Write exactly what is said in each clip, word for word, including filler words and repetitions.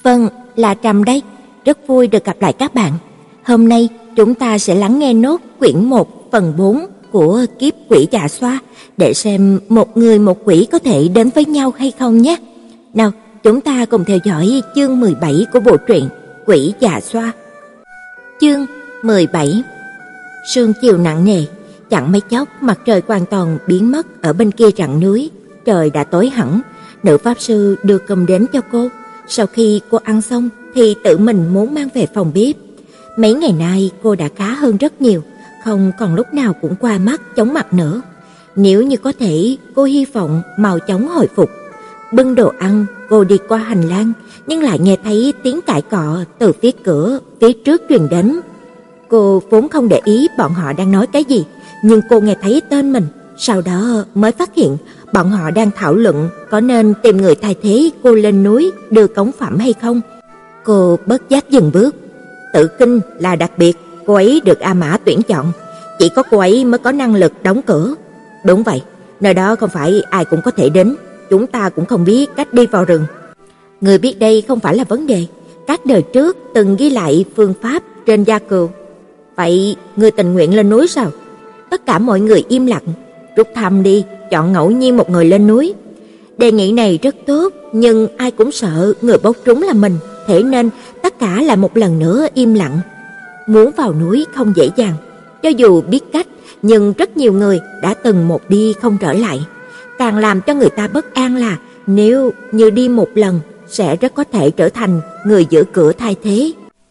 Vâng, là Trầm đây. Rất vui được gặp lại các bạn. Hôm nay chúng ta sẽ lắng nghe nốt quyển một phần bốn của Kiếp Quỷ Dạ Xoa để xem một người một quỷ có thể đến với nhau hay không nhé. Nào, chúng ta cùng theo dõi chương mười bảy của bộ truyện Quỷ Dạ Xoa. Chương mười bảy. Sương chiều nặng nề, chẳng mấy chốc mặt trời hoàn toàn biến mất ở bên kia rặng núi. Trời đã tối hẳn, nữ pháp sư đưa cơm đến cho cô. Sau khi cô ăn xong thì tự mình muốn mang về phòng bếp. Mấy ngày nay cô đã khá hơn rất nhiều, không còn lúc nào cũng qua mắt chóng mặt nữa. Nếu như có thể, cô hy vọng mau chóng hồi phục. Bưng đồ ăn, cô đi qua hành lang, nhưng lại nghe thấy tiếng cãi cọ từ phía cửa phía trước truyền đến. Cô vốn không để ý bọn họ đang nói cái gì, nhưng cô nghe thấy tên mình, sau đó mới phát hiện bọn họ đang thảo luận có nên tìm người thay thế cô lên núi đưa cống phẩm hay không. Cô bất giác dừng bước. Tự Kinh là đặc biệt, cô ấy được A Mã tuyển chọn, chỉ có cô ấy mới có năng lực đóng cửa. Đúng vậy, nơi đó không phải ai cũng có thể đến, chúng ta cũng không biết cách đi vào rừng. Người biết đây không phải là vấn đề, các đời trước từng ghi lại phương pháp trên gia cừu. Vậy người tình nguyện lên núi sao? Tất cả mọi người im lặng. Rút thăm đi, chọn ngẫu nhiên một người lên núi. Đề nghị này rất tốt, nhưng ai cũng sợ người bốc trúng là mình, thế nên tất cả lại một lần nữa im lặng. Muốn vào núi không dễ dàng, cho dù biết cách, nhưng rất nhiều người đã từng một đi không trở lại. Càng làm cho người ta bất an là nếu như đi một lần sẽ rất có thể trở thành người giữ cửa thay thế.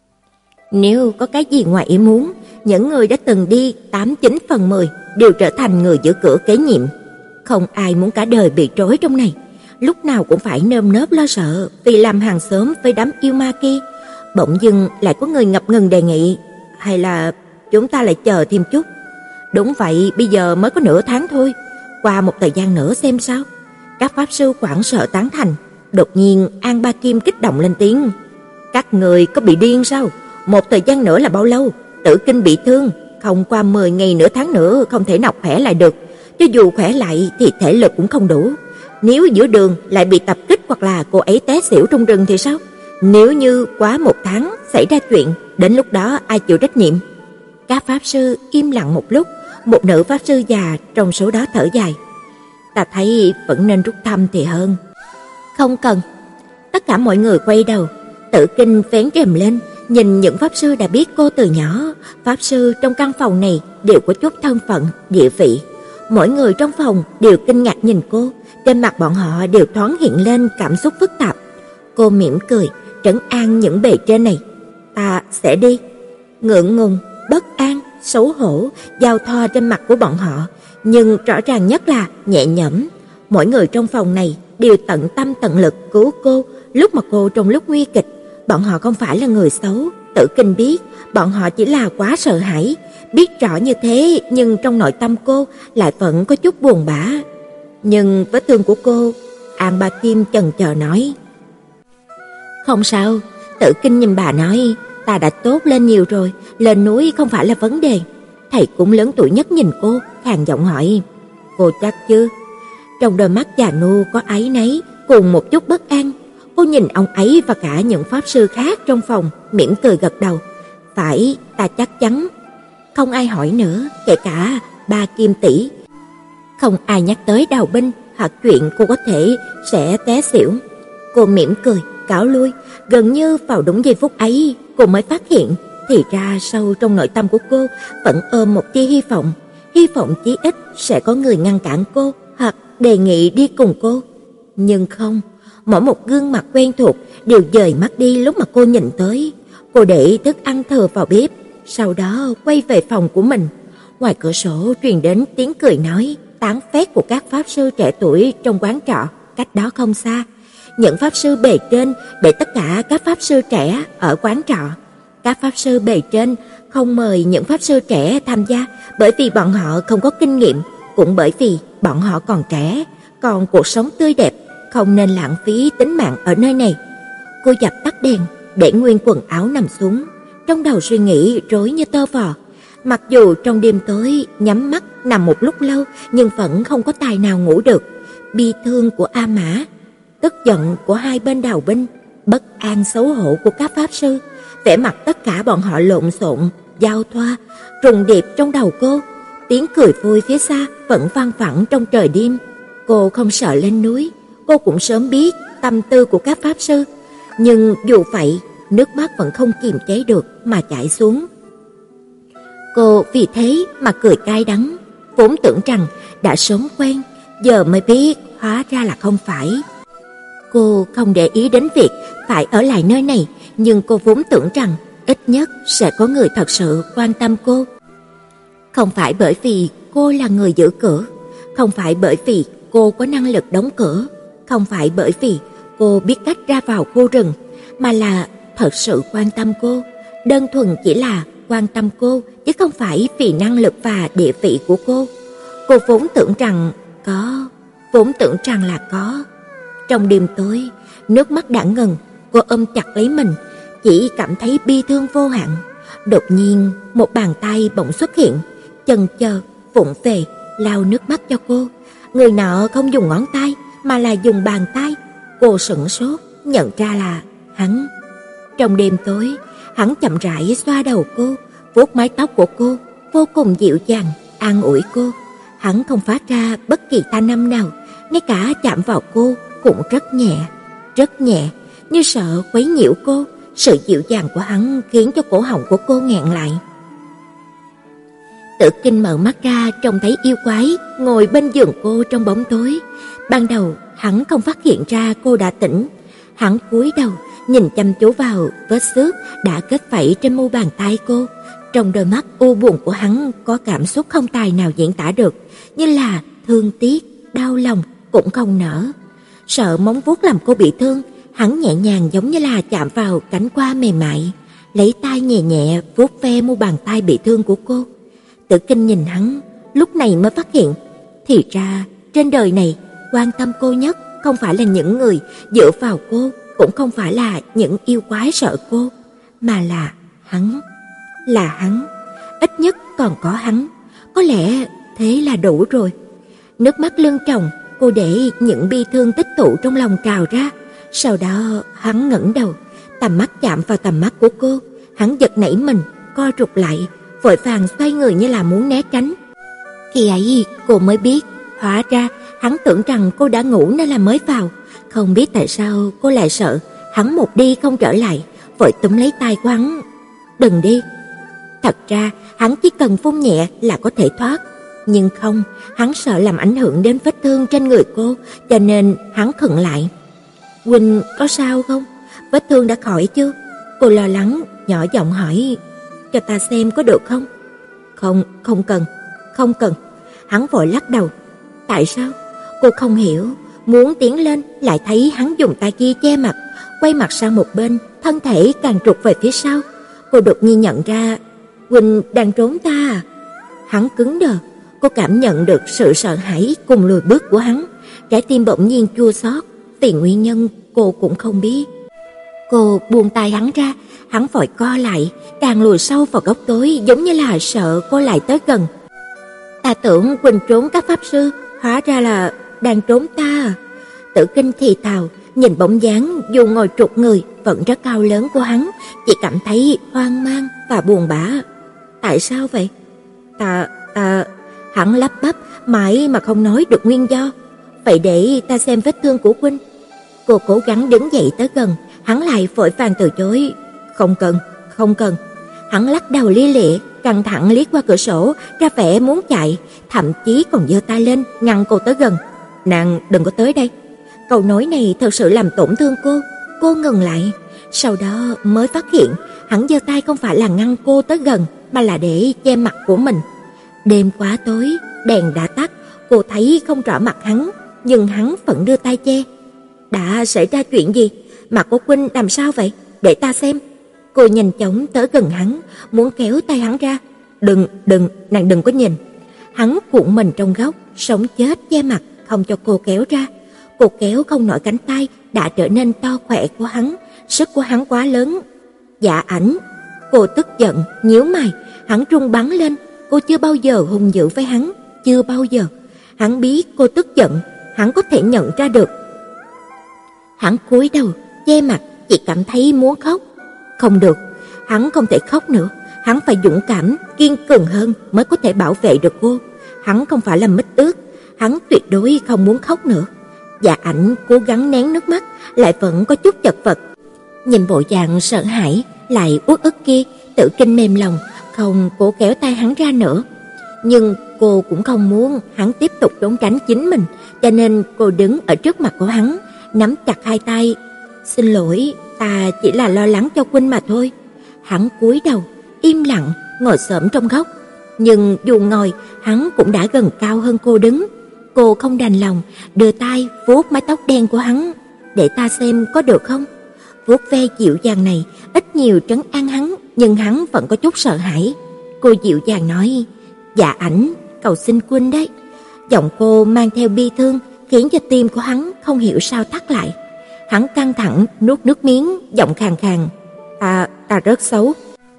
Nếu có cái gì ngoài ý muốn, những người đã từng đi tám chín phần mười đều trở thành người giữ cửa kế nhiệm. Không ai muốn cả đời bị trói trong này, lúc nào cũng phải nơm nớp lo sợ vì làm hàng xóm với đám yêu ma kia. Bỗng dưng lại có người ngập ngừng đề nghị, hay là chúng ta lại chờ thêm chút. Đúng vậy, bây giờ mới có nửa tháng thôi, qua một thời gian nữa xem sao. Các pháp sư hoảng sợ tán thành. Đột nhiên An Ba Kim kích động lên tiếng, các người có bị điên sao? Một thời gian nữa là bao lâu? Tự Kinh bị thương, không qua mười ngày nửa tháng nữa không thể nào khỏe lại được. Cho dù khỏe lại thì thể lực cũng không đủ. Nếu giữa đường lại bị tập kích hoặc là cô ấy té xỉu trong rừng thì sao? Nếu như quá một tháng xảy ra chuyện, đến lúc đó ai chịu trách nhiệm? Các pháp sư im lặng một lúc, một nữ pháp sư già trong số đó thở dài. Ta thấy vẫn nên rút thăm thì hơn. Không cần. Tất cả mọi người quay đầu. Tự Kinh vén rèm lên, nhìn những pháp sư đã biết cô từ nhỏ. Pháp sư trong căn phòng này đều có chút thân phận, địa vị. Mỗi người trong phòng đều kinh ngạc nhìn cô, trên mặt bọn họ đều thoáng hiện lên cảm xúc phức tạp. Cô mỉm cười, trấn an những bề trên này. Ta sẽ đi. Ngượng ngùng, bất an, xấu hổ giao thoa trên mặt của bọn họ, nhưng rõ ràng nhất là nhẹ nhõm. Mỗi người trong phòng này đều tận tâm tận lực cứu cô lúc mà cô trong lúc nguy kịch. Bọn họ không phải là người xấu, Tự Kinh biết, bọn họ chỉ là quá sợ hãi. Biết rõ như thế, nhưng trong nội tâm cô lại vẫn có chút buồn bã. Nhưng vết thương của cô, An Ba Kim chần chờ nói. Không sao. Tự Kinh nhìn bà nói, ta đã tốt lên nhiều rồi, lên núi không phải là vấn đề. Thầy cũng lớn tuổi nhất nhìn cô, khàn giọng hỏi, cô chắc chứ? Trong đôi mắt già nua có áy náy cùng một chút bất an. Cô nhìn ông ấy và cả những pháp sư khác trong phòng, mỉm cười gật đầu. Phải, ta chắc chắn. Không ai hỏi nữa, kể cả Ba Kim tỷ. Không ai nhắc tới Đào Binh hoặc chuyện cô có thể sẽ té xỉu. Cô mỉm cười, cáo lui. Gần như vào đúng giây phút ấy, cô mới phát hiện, thì ra sâu trong nội tâm của cô vẫn ôm một tia hy vọng. Hy vọng chí ít sẽ có người ngăn cản cô hoặc đề nghị đi cùng cô. Nhưng không, mỗi một gương mặt quen thuộc đều dời mắt đi lúc mà cô nhìn tới. Cô để thức ăn thừa vào bếp, sau đó quay về phòng của mình. Ngoài cửa sổ truyền đến tiếng cười nói, tán phét của các pháp sư trẻ tuổi trong quán trọ cách đó không xa. Những pháp sư bề trên để tất cả các pháp sư trẻ ở quán trọ. Các pháp sư bề trên không mời những pháp sư trẻ tham gia bởi vì bọn họ không có kinh nghiệm, cũng bởi vì bọn họ còn trẻ, còn cuộc sống tươi đẹp, không nên lãng phí tính mạng ở nơi này. Cô dập tắt đèn, để nguyên quần áo nằm xuống, trong đầu suy nghĩ rối như tơ vò. Mặc dù trong đêm tối nhắm mắt nằm một lúc lâu, nhưng vẫn không có tài nào ngủ được. Bi thương của A Mã, tức giận của hai bên Đào Binh, bất an xấu hổ của các pháp sư, vẻ mặt tất cả bọn họ lộn xộn, giao thoa, trùng điệp trong đầu cô. Tiếng cười vui phía xa vẫn vang vẳng trong trời đêm. Cô không sợ lên núi, cô cũng sớm biết tâm tư của các pháp sư, nhưng dù vậy, nước mắt vẫn không kiềm chế được mà chảy xuống. Cô vì thế mà cười cay đắng, vốn tưởng rằng đã sớm quen, giờ mới biết hóa ra là không phải. Cô không để ý đến việc phải ở lại nơi này, nhưng cô vốn tưởng rằng ít nhất sẽ có người thật sự quan tâm cô. Không phải bởi vì cô là người giữ cửa, không phải bởi vì cô có năng lực đóng cửa, không phải bởi vì cô biết cách ra vào khu rừng, mà là thật sự quan tâm cô, đơn thuần chỉ là quan tâm cô, chứ không phải vì năng lực và địa vị của cô. Cô vốn tưởng rằng có, vốn tưởng rằng là có. Trong đêm tối, nước mắt đã ngừng, cô ôm chặt lấy mình, chỉ cảm thấy bi thương vô hạn. Đột nhiên, một bàn tay bỗng xuất hiện, chần chờ, vụng về, lau nước mắt cho cô. Người nọ không dùng ngón tay, mà là dùng bàn tay. Cô sửng sốt, nhận ra là hắn. Trong đêm tối, hắn chậm rãi xoa đầu cô, vuốt mái tóc của cô, vô cùng dịu dàng, an ủi cô. Hắn không phát ra bất kỳ thanh âm nào, ngay cả chạm vào cô cũng rất nhẹ, rất nhẹ, như sợ quấy nhiễu cô. Sự dịu dàng của hắn khiến cho cổ họng của cô nghẹn lại. Tử Kinh mở mắt ra, trông thấy yêu quái ngồi bên giường cô trong bóng tối. Ban đầu hắn không phát hiện ra cô đã tỉnh. Hắn cúi đầu nhìn chăm chú vào vết xước đã kết vảy trên mu bàn tay cô. Trong đôi mắt u buồn của hắn có cảm xúc không tài nào diễn tả được, như là thương tiếc, đau lòng cũng không nỡ. Sợ móng vuốt làm cô bị thương, hắn nhẹ nhàng giống như là chạm vào cánh hoa mềm mại, lấy tay nhẹ nhẹ vuốt ve mu bàn tay bị thương của cô. Tử Kinh nhìn hắn, lúc này mới phát hiện, thì ra trên đời này quan tâm cô nhất không phải là những người dựa vào cô, cũng không phải là những yêu quái sợ cô, mà là hắn. Là hắn, ít nhất còn có hắn, có lẽ thế là đủ rồi. Nước mắt lưng tròng, cô để những bi thương tích tụ trong lòng trào ra. Sau đó hắn ngẩng đầu, tầm mắt chạm vào tầm mắt của cô. Hắn giật nảy mình, co rụt lại, vội vàng xoay người như là muốn né tránh. Khi ấy cô mới biết, hóa ra hắn tưởng rằng cô đã ngủ nên là mới vào. Không biết tại sao cô lại sợ hắn một đi không trở lại, vội túm lấy tay của hắn. Đừng đi. Thật ra hắn chỉ cần phun nhẹ là có thể thoát, nhưng không, hắn sợ làm ảnh hưởng đến vết thương trên người cô, cho nên hắn khựng lại. Huynh có sao không? Vết thương đã khỏi chưa? Cô lo lắng nhỏ giọng hỏi. Cho ta xem có được không? Không, không cần, không cần. Hắn vội lắc đầu. Tại sao? Cô không hiểu, muốn tiến lên lại thấy hắn dùng tay kia che mặt, quay mặt sang một bên, thân thể càng trục về phía sau. Cô đột nhiên nhận ra, Huynh đang trốn ta à? Hắn cứng đờ, cô cảm nhận được sự sợ hãi cùng lùi bước của hắn, trái tim bỗng nhiên chua xót, vì nguyên nhân cô cũng không biết. Cô buông tay hắn ra, hắn vội co lại, càng lùi sâu vào góc tối, giống như là sợ cô lại tới gần. Ta tưởng Huynh trốn các pháp sư, hóa ra là đang trốn ta à? Tử Kinh thì thào, nhìn bóng dáng dù ngồi trục người vẫn rất cao lớn của hắn, chỉ cảm thấy hoang mang và buồn bã. Tại sao vậy? Ta, ta... Hắn lắp bắp mãi mà không nói được nguyên do. Vậy để ta xem vết thương của Huynh. Cô cố gắng đứng dậy tới gần, hắn lại vội vàng từ chối. Không cần, không cần. Hắn lắc đầu lia lịa, căng thẳng liếc qua cửa sổ, ra vẻ muốn chạy, thậm chí còn giơ tay lên ngăn cô tới gần. Nàng đừng có tới đây. Câu nói này thật sự làm tổn thương cô. Cô ngừng lại, sau đó mới phát hiện hắn giơ tay không phải là ngăn cô tới gần, mà là để che mặt của mình. Đêm quá tối, đèn đã tắt, cô thấy không rõ mặt hắn, nhưng hắn vẫn đưa tay che. Đã xảy ra chuyện gì? Mặt của Huynh làm sao vậy? Để ta xem. Cô nhanh chóng tới gần hắn, muốn kéo tay hắn ra. Đừng, đừng, nàng đừng có nhìn. Hắn cuộn mình trong góc, sống chết che mặt, không cho cô kéo ra. Cô kéo không nổi cánh tay đã trở nên to khỏe của hắn, sức của hắn quá lớn. Dạ Ảnh. Cô tức giận, nhíu mày, hắn run bắn lên. Cô chưa bao giờ hung dữ với hắn, chưa bao giờ. Hắn biết cô tức giận, hắn có thể nhận ra được. Hắn cúi đầu, che mặt, chỉ cảm thấy muốn khóc. Không được, hắn không thể khóc nữa, hắn phải dũng cảm, kiên cường hơn mới có thể bảo vệ được cô. Hắn không phải là mít ướt, hắn tuyệt đối không muốn khóc nữa. Dạ Ảnh cố gắng nén nước mắt, lại vẫn có chút chật vật. Nhìn bộ dạng sợ hãi lại uất ức kia, Tử Kinh mềm lòng, không cố kéo tay hắn ra nữa. Nhưng cô cũng không muốn hắn tiếp tục trốn tránh chính mình, cho nên cô đứng ở trước mặt của hắn, nắm chặt hai tay. "Xin lỗi, ta chỉ là lo lắng cho Quynh mà thôi." Hắn cúi đầu, im lặng ngồi xổm trong góc, nhưng dù ngồi, hắn cũng đã gần cao hơn cô đứng. Cô không đành lòng, đưa tay vuốt mái tóc đen của hắn. "Để ta xem có được không?" Vuốt ve dịu dàng này ít nhiều trấn an hắn, nhưng hắn vẫn có chút sợ hãi. Cô dịu dàng nói: "Dạ Ảnh, cầu xin Quynh đấy." Giọng cô mang theo bi thương, khiến cho tim của hắn không hiểu sao thắt lại. Hắn căng thẳng nuốt nước miếng, giọng khàn khàn: "Ta, ta rất xấu."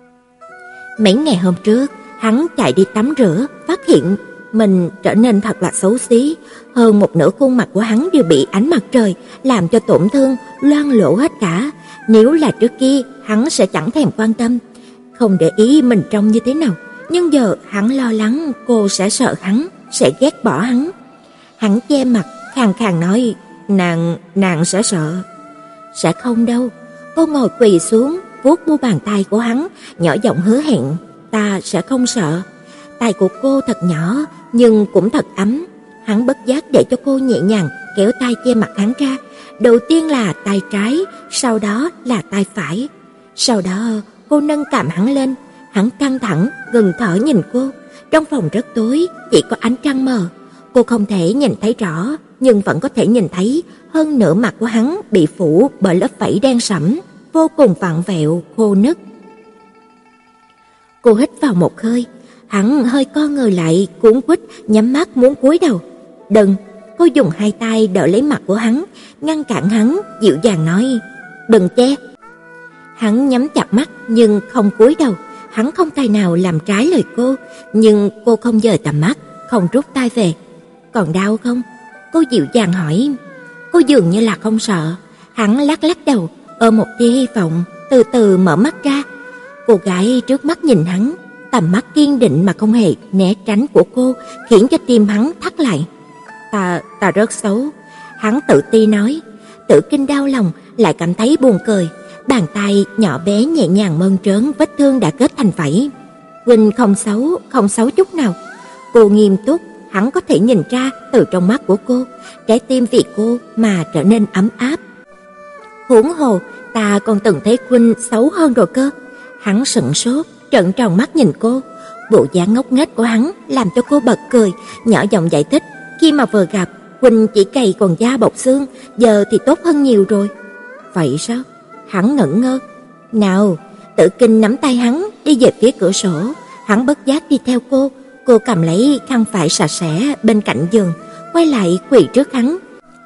Mấy ngày hôm trước, hắn chạy đi tắm rửa, phát hiện mình trở nên thật là xấu xí. Hơn một nửa khuôn mặt của hắn đều bị ánh mặt trời làm cho tổn thương, loang lổ hết cả. Nếu là trước kia, hắn sẽ chẳng thèm quan tâm, không để ý mình trông như thế nào. Nhưng giờ hắn lo lắng cô sẽ sợ hắn, sẽ ghét bỏ hắn. Hắn che mặt, khàn khàn nói: Nàng, nàng sẽ sợ. Sẽ không đâu. Cô ngồi quỳ xuống, vuốt mu bàn tay của hắn, nhỏ giọng hứa hẹn: Ta sẽ không sợ. Tay của cô thật nhỏ, nhưng cũng thật ấm. Hắn bất giác để cho cô nhẹ nhàng kéo tay che mặt hắn ra. Đầu tiên là tay trái, sau đó là tay phải. Sau đó cô nâng cằm hắn lên. Hắn căng thẳng, ngừng thở nhìn cô. Trong phòng rất tối, chỉ có ánh trăng mờ. Cô không thể nhìn thấy rõ, nhưng vẫn có thể nhìn thấy hơn nửa mặt của hắn bị phủ bởi lớp vảy đen sẫm, vô cùng vặn vẹo, khô nứt. Cô hít vào một hơi, hắn hơi co người lại, cuống quýt nhắm mắt muốn cúi đầu. "Đừng!" Cô dùng hai tay đỡ lấy mặt của hắn, ngăn cản hắn, dịu dàng nói: "Đừng che." Hắn nhắm chặt mắt nhưng không cúi đầu. Hắn không tài nào làm trái lời cô, nhưng cô không dời tầm mắt, không rút tay về. "Còn đau không?" Cô dịu dàng hỏi. Cô dường như là không sợ. Hắn lắc lắc đầu, ôm một tia hy vọng, từ từ mở mắt ra. Cô gái trước mắt nhìn hắn, tầm mắt kiên định mà không hề né tránh của cô, khiến cho tim hắn thắt lại. Ta, ta rất xấu." Hắn tự ti nói. Tử Kinh đau lòng, lại cảm thấy buồn cười. Bàn tay nhỏ bé nhẹ nhàng mơn trớn vết thương đã kết thành vảy. "Huynh không xấu, không xấu chút nào." Cô nghiêm túc, hắn có thể nhìn ra từ trong mắt của cô, trái tim vì cô mà trở nên ấm áp. "Huống hồ, ta còn từng thấy Huynh xấu hơn rồi cơ." Hắn sững sốt, trợn tròn mắt nhìn cô. Bộ dáng ngốc nghếch của hắn làm cho cô bật cười, nhỏ giọng giải thích: "Khi mà vừa gặp, Huynh chỉ gầy còn da bọc xương, giờ thì tốt hơn nhiều rồi." "Vậy sao?" Hắn ngẩn ngơ. "Nào." Tử Kinh nắm tay hắn đi về phía cửa sổ. Hắn bất giác đi theo cô. Cô cầm lấy khăn vải sạch sẽ bên cạnh giường, quay lại quỳ trước hắn.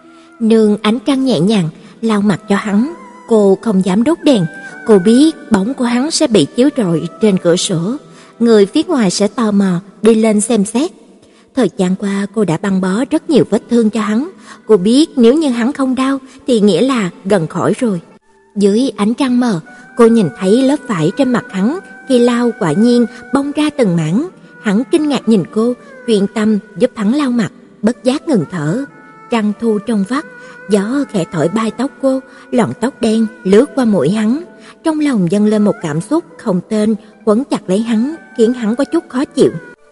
Nương ánh trăng nhẹ nhàng lau mặt cho hắn. Cô không dám đốt đèn. Cô biết bóng của hắn sẽ bị chiếu rọi trên cửa sổ, người phía ngoài sẽ tò mò đi lên xem xét. Thời gian qua cô đã băng bó rất nhiều vết thương cho hắn. Cô biết nếu như hắn không đau thì nghĩa là gần khỏi rồi. Dưới ánh trăng mờ, cô nhìn thấy lớp vải trên mặt hắn khi lau quả nhiên bong ra từng mảng. Hắn kinh ngạc nhìn cô, chuyên tâm giúp hắn lau mặt, bất giác ngừng thở. Trăng thu trong vắt, gió khẽ thổi bay tóc cô, lọn tóc đen lướt qua mũi hắn. Trong lòng dâng lên một cảm xúc không tên quấn chặt lấy hắn, khiến hắn có chút khó chịu.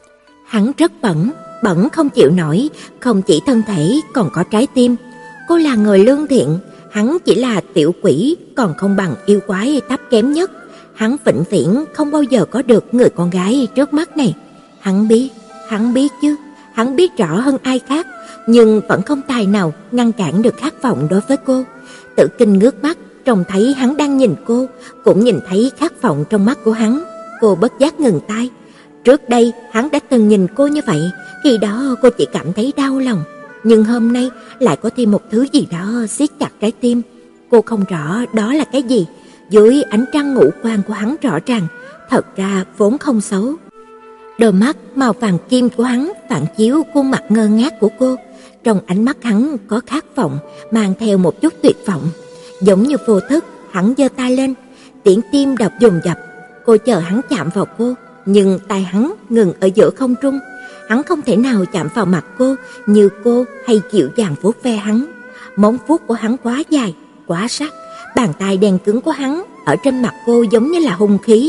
Hắn rất bẩn, bẩn không chịu nổi, không chỉ thân thể còn có trái tim. Cô là người lương thiện, hắn chỉ là tiểu quỷ, còn không bằng yêu quái thấp kém nhất. Hắn vĩnh viễn không bao giờ có được người con gái trước mắt này. Hắn biết, hắn biết chứ, hắn biết rõ hơn ai khác, nhưng vẫn không tài nào ngăn cản được khát vọng đối với cô. Tử Kinh ngước mắt, trông thấy hắn đang nhìn cô, cũng nhìn thấy khát vọng trong mắt của hắn. Cô bất giác ngừng tay. Trước đây hắn đã từng nhìn cô như vậy, khi đó cô chỉ cảm thấy đau lòng, nhưng hôm nay lại có thêm một thứ gì đó siết chặt trái tim. Cô không rõ đó là cái gì. Dưới ánh trăng ngũ quan của hắn rõ ràng, thật ra vốn không xấu. Đôi mắt màu vàng kim của hắn phản chiếu khuôn mặt ngơ ngác của cô. Trong ánh mắt hắn có khát vọng, mang theo một chút tuyệt vọng. Giống như vô thức, hắn giơ tay lên, tiếng tim đập dồn dập. Cô chờ hắn chạm vào cô, nhưng tay hắn ngừng ở giữa không trung. Hắn không thể nào chạm vào mặt cô như cô hay dịu dàng vuốt ve hắn. Móng vuốt của hắn quá dài, quá sắc, bàn tay đen cứng của hắn ở trên mặt cô giống như là hung khí.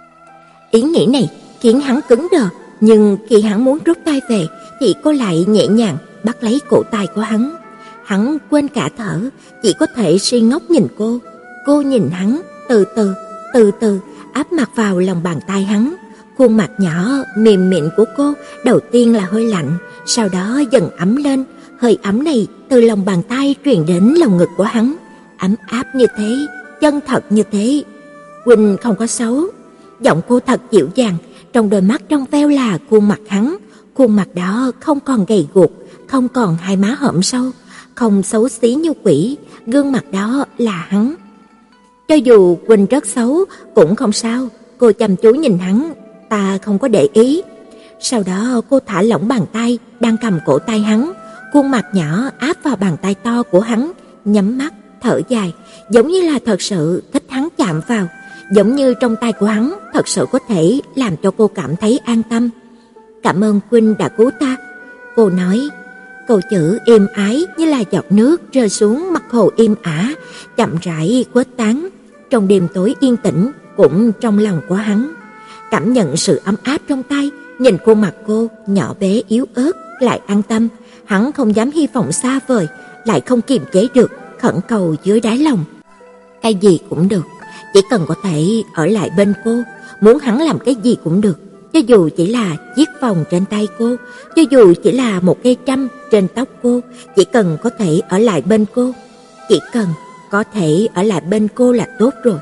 Ý nghĩ này khiến hắn cứng đờ, nhưng khi hắn muốn rút tay về thì cô lại nhẹ nhàng bắt lấy cổ tay của hắn. Hắn quên cả thở, chỉ có thể si ngốc nhìn cô. Cô nhìn hắn, từ từ, từ từ áp mặt vào lòng bàn tay hắn. Khuôn mặt nhỏ mềm mịn của cô đầu tiên là hơi lạnh, sau đó dần ấm lên. Hơi ấm này từ lòng bàn tay truyền đến lòng ngực của hắn, ấm áp như thế, chân thật như thế. Quỳnh không có xấu. Giọng cô thật dịu dàng, trong đôi mắt trong veo là khuôn mặt hắn. Khuôn mặt đó không còn gầy guộc, không còn hai má hõm sâu, không xấu xí như quỷ. Gương mặt đó là hắn. Cho dù Quỳnh rất xấu cũng không sao. Cô chăm chú nhìn hắn, ta không có để ý. Sau đó cô thả lỏng bàn tay đang cầm cổ tay hắn. Khuôn mặt nhỏ áp vào bàn tay to của hắn, nhắm mắt, thở dài, giống như là thật sự thích hắn chạm vào, giống như trong tay của hắn thật sự có thể làm cho cô cảm thấy an tâm. Cảm ơn Quỳnh đã cứu ta, cô nói. Câu chữ êm ái như là giọt nước rơi xuống mặt hồ êm ả, chậm rãi khuếch tán trong đêm tối yên tĩnh, cũng trong lòng của hắn. Cảm nhận sự ấm áp trong tay, nhìn khuôn mặt cô nhỏ bé yếu ớt lại an tâm. Hắn không dám hy vọng xa vời, lại không kiềm chế được, khẩn cầu dưới đáy lòng. Cái gì cũng được, chỉ cần có thể ở lại bên cô. Muốn hắn làm cái gì cũng được, cho dù chỉ là chiếc vòng trên tay cô, cho dù chỉ là một cây trâm trên tóc cô, chỉ cần có thể ở lại bên cô. Chỉ cần có thể ở lại bên cô là tốt rồi.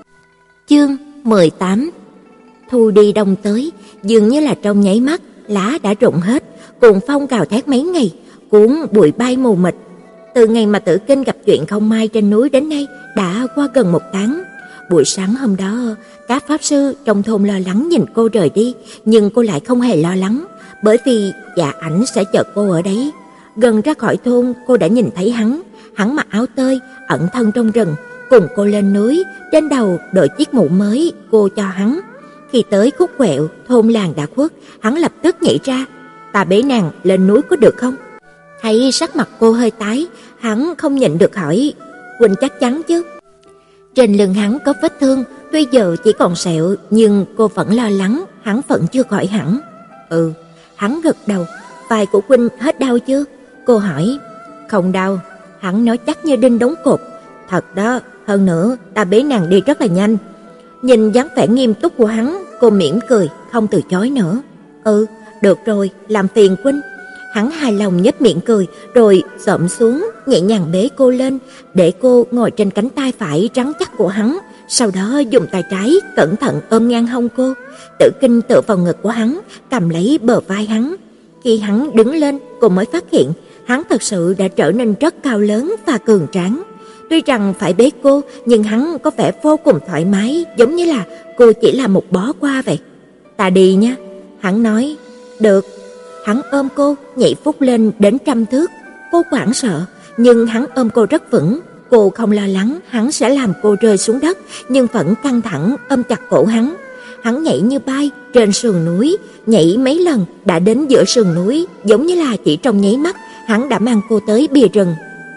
Chương mười tám. Thu đi đông tới, dường như là trong nháy mắt, lá đã rụng hết, cuồng phong gào thét mấy ngày, cuốn bụi bay mù mịt. Từ ngày mà Tử Kinh gặp chuyện không may trên núi đến nay đã qua gần một tháng. Buổi sáng hôm đó, các pháp sư trong thôn lo lắng nhìn cô rời đi, nhưng cô lại không hề lo lắng, bởi vì Dạ Ảnh sẽ chờ cô ở đấy. Gần ra khỏi thôn, cô đã nhìn thấy hắn, hắn mặc áo tơi, ẩn thân trong rừng, cùng cô lên núi, trên đầu đội chiếc mũ mới cô cho hắn. Khi tới khúc quẹo thôn làng đã khuất, hắn lập tức nhảy ra. Ta bế nàng lên núi có được không? Thấy sắc mặt cô hơi tái, hắn không nhịn được hỏi, Quỳnh chắc chắn chứ? Trên lưng hắn có vết thương, tuy giờ chỉ còn sẹo, nhưng cô vẫn lo lắng hắn vẫn chưa khỏi hẳn. Ừ, hắn gật đầu. Vai của Quỳnh hết đau chưa? Cô hỏi. Không đau, hắn nói chắc như đinh đóng cột. Thật đó, hơn nữa ta bế nàng đi rất là nhanh. Nhìn dáng vẻ nghiêm túc của hắn, cô mỉm cười, không từ chối nữa. Ừ, được rồi, làm phiền Quỳnh. Hắn hài lòng nhếch miệng cười, rồi xổm xuống, nhẹ nhàng bế cô lên, để cô ngồi trên cánh tay phải rắn chắc của hắn, sau đó dùng tay trái cẩn thận ôm ngang hông cô. Tử Kinh tựa vào ngực của hắn, cầm lấy bờ vai hắn. Khi hắn đứng lên, cô mới phát hiện hắn thật sự đã trở nên rất cao lớn và cường tráng. Tuy rằng phải bế cô, nhưng hắn có vẻ vô cùng thoải mái, giống như là cô chỉ là một bó hoa vậy. Ta đi nha, hắn nói. Được. Hắn ôm cô, nhảy phút lên đến trăm thước. Cô hoảng sợ, nhưng hắn ôm cô rất vững. Cô không lo lắng hắn sẽ làm cô rơi xuống đất, nhưng vẫn căng thẳng ôm chặt cổ hắn. Hắn nhảy như bay trên sườn núi, nhảy mấy lần đã đến giữa sườn núi, giống như là chỉ trong nháy mắt hắn đã mang cô tới bìa rừng.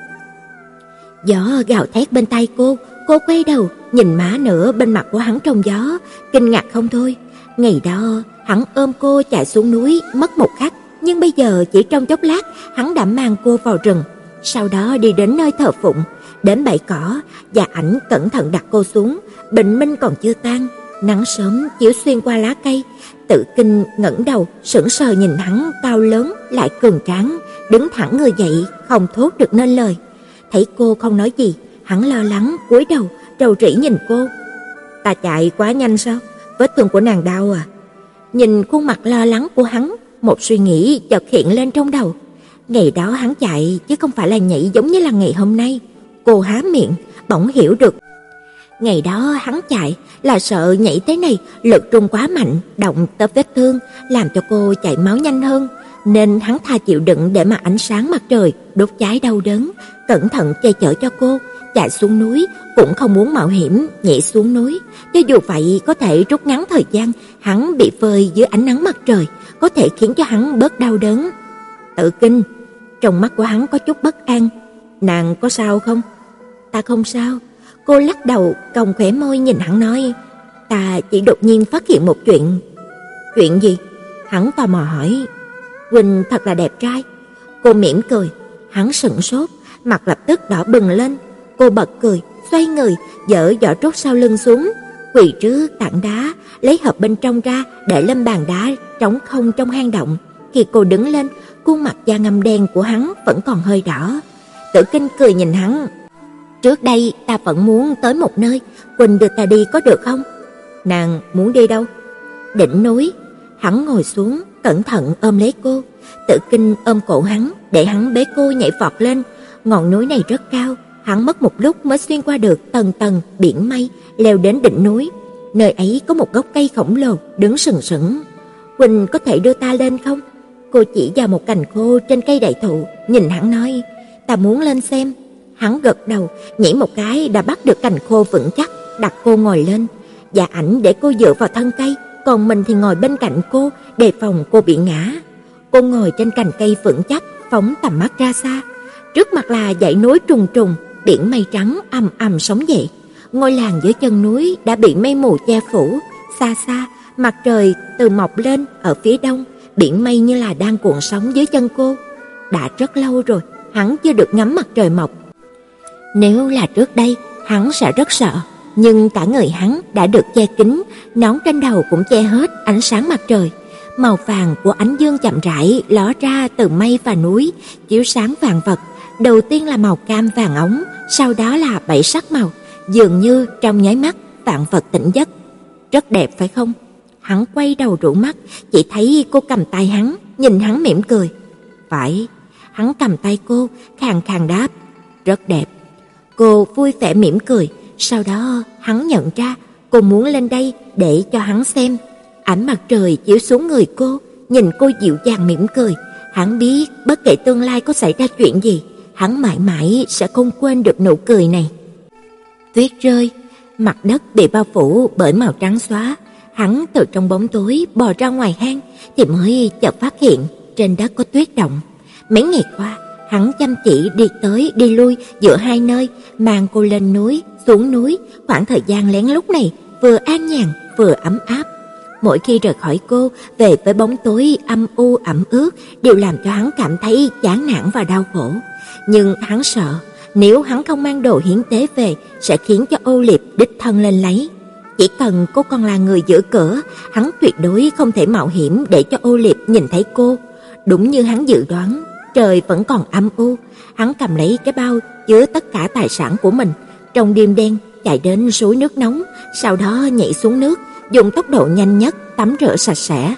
Gió gào thét bên tay cô, cô quay đầu nhìn má nửa bên mặt của hắn trong gió, kinh ngạc không thôi. Ngày đó hắn ôm cô chạy xuống núi mất một khắc, nhưng bây giờ chỉ trong chốc lát hắn đã mang cô vào rừng, sau đó đi đến nơi thờ phụng. Đến bãi cỏ, Dạ Ảnh cẩn thận đặt cô xuống. Bình minh còn chưa tan, nắng sớm chiếu xuyên qua lá cây. Tử Kinh ngẩng đầu sững sờ nhìn hắn cao lớn lại cường tráng, đứng thẳng người dậy, không thốt được nên lời. Thấy cô không nói gì, hắn lo lắng cúi đầu rầu rĩ nhìn cô. Ta chạy quá nhanh sao? Vết thương của nàng đau à? Nhìn khuôn mặt lo lắng của hắn, một suy nghĩ chợt hiện lên trong đầu. Ngày đó hắn chạy chứ không phải là nhảy giống như là ngày hôm nay. Cô há miệng, bỗng hiểu được. Ngày đó hắn chạy là sợ nhảy thế này lực trung quá mạnh, động tới vết thương, làm cho cô chảy máu nhanh hơn, nên hắn thà chịu đựng để mà ánh sáng mặt trời đốt cháy đau đớn, cẩn thận che chở cho cô, chạy xuống núi, cũng không muốn mạo hiểm nhảy xuống núi. Cho dù vậy có thể rút ngắn thời gian hắn bị phơi dưới ánh nắng mặt trời, có thể khiến cho hắn bớt đau đớn. Tự Kinh, trong mắt của hắn có chút bất an. Nàng có sao không? Ta không sao. Cô lắc đầu, cong khóe môi nhìn hắn nói, ta chỉ đột nhiên phát hiện một chuyện. Chuyện gì? Hắn tò mò hỏi. Huynh thật là đẹp trai. Cô mỉm cười. Hắn sững sốt, mặt lập tức đỏ bừng lên. Cô bật cười, xoay người, dỡ giỏ trúc sau lưng xuống, quỳ trước tảng đá, lấy hộp bên trong ra để lên bàn đá trống không trong hang động. Khi cô đứng lên, khuôn mặt da ngăm đen của hắn vẫn còn hơi đỏ. Tử Kinh cười nhìn hắn. Trước đây ta vẫn muốn tới một nơi, Quỳnh đưa ta đi có được không? Nàng muốn đi đâu? Đỉnh núi. Hắn ngồi xuống, cẩn thận ôm lấy cô. Tử Kinh ôm cổ hắn, để hắn bế cô nhảy vọt lên. Ngọn núi này rất cao, hắn mất một lúc mới xuyên qua được tầng tầng biển mây, leo đến đỉnh núi. Nơi ấy có một gốc cây khổng lồ đứng sừng sững. Quỳnh có thể đưa ta lên không? Cô chỉ vào một cành khô trên cây đại thụ, nhìn hắn nói, ta muốn lên xem. Hắn gật đầu, nhảy một cái đã bắt được cành khô vững chắc, đặt cô ngồi lên. Dạ Ảnh để cô dựa vào thân cây, còn mình thì ngồi bên cạnh cô, đề phòng cô bị ngã. Cô ngồi trên cành cây vững chắc, phóng tầm mắt ra xa. Trước mặt là dãy núi trùng trùng, biển mây trắng ầm ầm sóng dậy. Ngôi làng dưới chân núi đã bị mây mù che phủ. Xa xa, mặt trời từ mọc lên ở phía đông, biển mây như là đang cuộn sóng dưới chân cô. Đã rất lâu rồi, hắn chưa được ngắm mặt trời mọc. Nếu là trước đây, hắn sẽ rất sợ. Nhưng cả người hắn đã được che kín, nón trên đầu cũng che hết ánh sáng mặt trời. Màu vàng của ánh dương chậm rãi ló ra từ mây và núi, chiếu sáng vạn vật. Đầu tiên là màu cam vàng óng, sau đó là bảy sắc màu, dường như trong nháy mắt vạn vật tỉnh giấc. Rất đẹp phải không? Hắn quay đầu rũ mắt, chỉ thấy cô cầm tay hắn, nhìn hắn mỉm cười. Phải. Hắn cầm tay cô, khàn khàn đáp. Rất đẹp. Cô vui vẻ mỉm cười. Sau đó hắn nhận ra cô muốn lên đây để cho hắn xem. Ánh mặt trời chiếu xuống người cô, nhìn cô dịu dàng mỉm cười. Hắn biết bất kể tương lai có xảy ra chuyện gì, hắn mãi mãi sẽ không quên được nụ cười này. Tuyết rơi, mặt đất bị bao phủ bởi màu trắng xóa. Hắn từ trong bóng tối bò ra ngoài hang thì mới chợt phát hiện trên đất có tuyết động. Mấy ngày qua, hắn chăm chỉ đi tới đi lui giữa hai nơi, mang cô lên núi, xuống núi. Khoảng thời gian lén lút này vừa an nhàn vừa ấm áp. Mỗi khi rời khỏi cô, về với bóng tối âm u ẩm ướt đều làm cho hắn cảm thấy chán nản và đau khổ. Nhưng hắn sợ, nếu hắn không mang đồ hiến tế về sẽ khiến cho Ô Liệp đích thân lên lấy. Chỉ cần cô còn là người giữ cửa, hắn tuyệt đối không thể mạo hiểm để cho Ô Liệp nhìn thấy cô. Đúng như hắn dự đoán, trời vẫn còn âm u. Hắn cầm lấy cái bao chứa tất cả tài sản của mình, trong đêm đen chạy đến suối nước nóng, sau đó nhảy xuống nước, dùng tốc độ nhanh nhất tắm rửa sạch sẽ.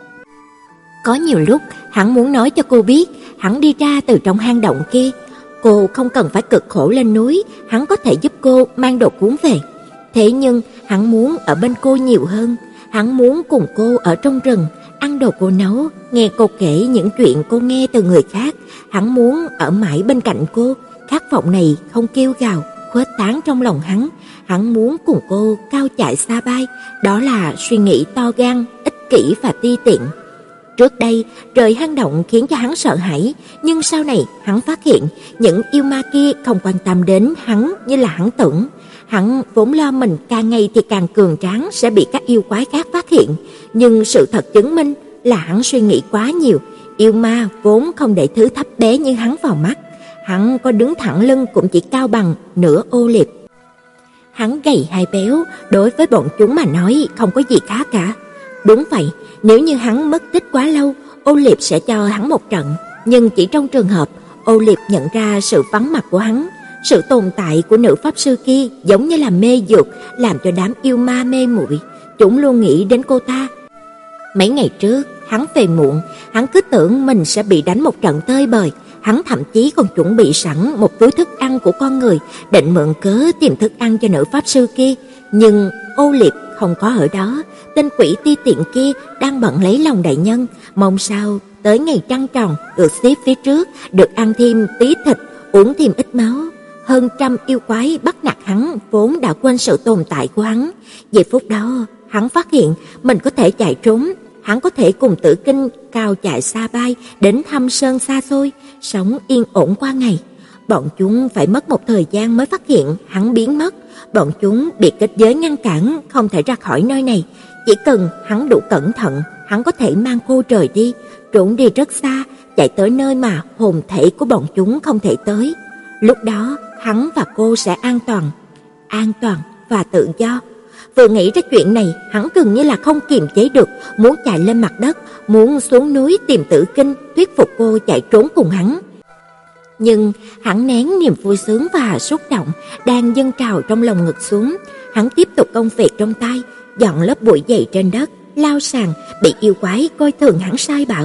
Có nhiều lúc hắn muốn nói cho cô biết hắn đi ra từ trong hang động kia. Cô không cần phải cực khổ lên núi, hắn có thể giúp cô mang đồ cuốn về. Thế nhưng hắn muốn ở bên cô nhiều hơn. Hắn muốn cùng cô ở trong rừng, ăn đồ cô nấu, nghe cô kể những chuyện cô nghe từ người khác. Hắn muốn ở mãi bên cạnh cô. Khát vọng này không kêu gào, khuếch tán trong lòng hắn. Hắn muốn cùng cô cao chạy xa bay. Đó là suy nghĩ to gan, ích kỷ và ti tiện. Trước đây, rời hang động khiến cho hắn sợ hãi, nhưng sau này hắn phát hiện những yêu ma kia không quan tâm đến hắn như là hắn tưởng. Hắn vốn lo mình càng ngày thì càng cường tráng sẽ bị các yêu quái khác phát hiện, nhưng sự thật chứng minh là hắn suy nghĩ quá nhiều. Yêu ma vốn không để thứ thấp bé như hắn vào mắt. Hắn có đứng thẳng lưng cũng chỉ cao bằng nửa Ô Liệp. Hắn gầy hay béo, đối với bọn chúng mà nói không có gì khác cả. Đúng vậy, nếu như hắn mất tích quá lâu, Ô Liệp sẽ cho hắn một trận. Nhưng chỉ trong trường hợp Ô Liệp nhận ra sự vắng mặt của hắn, sự tồn tại của nữ pháp sư kia giống như là mê dược, làm cho đám yêu ma mê muội. Chúng luôn nghĩ đến cô ta. Mấy ngày trước, hắn về muộn, hắn cứ tưởng mình sẽ bị đánh một trận tơi bời. Hắn thậm chí còn chuẩn bị sẵn một túi thức ăn của con người, định mượn cớ tìm thức ăn cho nữ pháp sư kia. Nhưng Ô Liệp không có ở đó. Tên quỷ ti tiện kia đang bận lấy lòng đại nhân, mong sao tới ngày trăng tròn được xếp phía trước, được ăn thêm tí thịt, uống thêm ít máu. hơn trăm yêu quái bắt nạt hắn vốn đã quên sự tồn tại của hắn. Giây phút đó, hắn phát hiện mình có thể chạy trốn, hắn có thể cùng Tử Kinh cao chạy xa bay đến thăm sơn xa xôi, sống yên ổn qua ngày. Bọn chúng phải mất một thời gian mới phát hiện hắn biến mất. Bọn chúng bị kết giới ngăn cản, không thể ra khỏi nơi này. Chỉ cần hắn đủ cẩn thận, hắn có thể mang cô rời đi, trốn đi rất xa, chạy tới nơi mà hồn thể của bọn chúng không thể tới. Lúc đó, hắn và cô sẽ an toàn, an toàn và tự do. Vừa nghĩ ra chuyện này, hắn gần như là không kiềm chế được, muốn chạy lên mặt đất, muốn xuống núi tìm Tử Kinh, thuyết phục cô chạy trốn cùng hắn. Nhưng hắn nén niềm vui sướng và xúc động đang dâng trào trong lòng ngực xuống. Hắn tiếp tục công việc trong tay, dọn lớp bụi dày trên đất, lau sàn, bị yêu quái coi thường hắn sai bảo.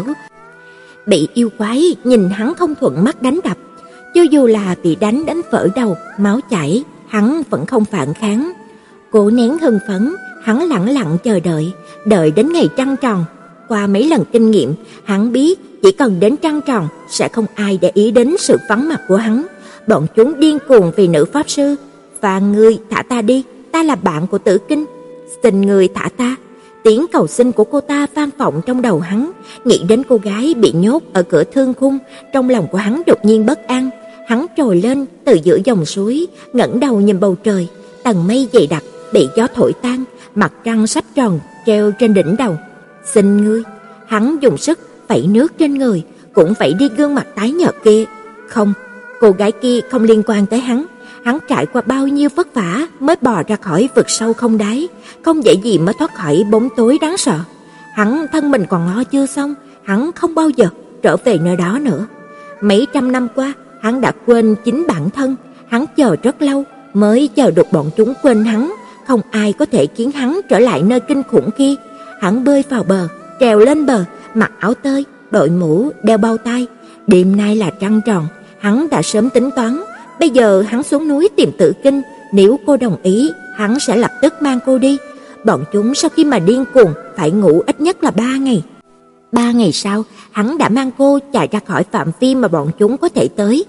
Bị yêu quái nhìn hắn không thuận mắt đánh đập. Cho dù là bị đánh đến vỡ đầu, máu chảy, hắn vẫn không phản kháng. Cố nén hưng phấn, hắn lặng lặng chờ đợi, đợi đến ngày trăng tròn. Qua mấy lần kinh nghiệm, hắn biết chỉ cần đến trăng tròn sẽ không ai để ý đến sự vắng mặt của hắn. Bọn chúng điên cuồng vì nữ pháp sư. Và ngươi thả ta đi, ta là bạn của Tử Kinh, xin ngươi thả ta. Tiếng cầu xin của cô ta vang vọng trong đầu hắn. Nghĩ đến cô gái bị nhốt ở cửa thương khung, trong lòng của hắn đột nhiên bất an. Hắn trồi lên từ giữa dòng suối, ngẩng đầu nhìn bầu trời. Tầng mây dày đặc bị gió thổi tan, mặt trăng sắp tròn treo trên đỉnh đầu. Xin ngươi. Hắn dùng sức vẩy nước trên người, cũng vẩy đi gương mặt tái nhợt kia. Không, cô gái kia không liên quan tới hắn. Hắn trải qua bao nhiêu vất vả mới bò ra khỏi vực sâu không đáy, không dễ gì mới thoát khỏi bóng tối đáng sợ. Hắn thân mình còn lo chưa xong, hắn không bao giờ trở về nơi đó nữa. Mấy trăm năm qua, hắn đã quên chính bản thân. Hắn chờ rất lâu mới chờ được bọn chúng quên hắn. Không ai có thể khiến hắn trở lại nơi kinh khủng kia. Hắn bơi vào bờ, trèo lên bờ, mặc áo tơi, đội mũ, đeo bao tay. Đêm nay là trăng tròn, hắn đã sớm tính toán. Bây giờ hắn xuống núi tìm Tử Kinh, nếu cô đồng ý, hắn sẽ lập tức mang cô đi. Bọn chúng sau khi mà điên cuồng phải ngủ ít nhất là ba ngày. Ba ngày sau, hắn đã mang cô chạy ra khỏi phạm vi mà bọn chúng có thể tới.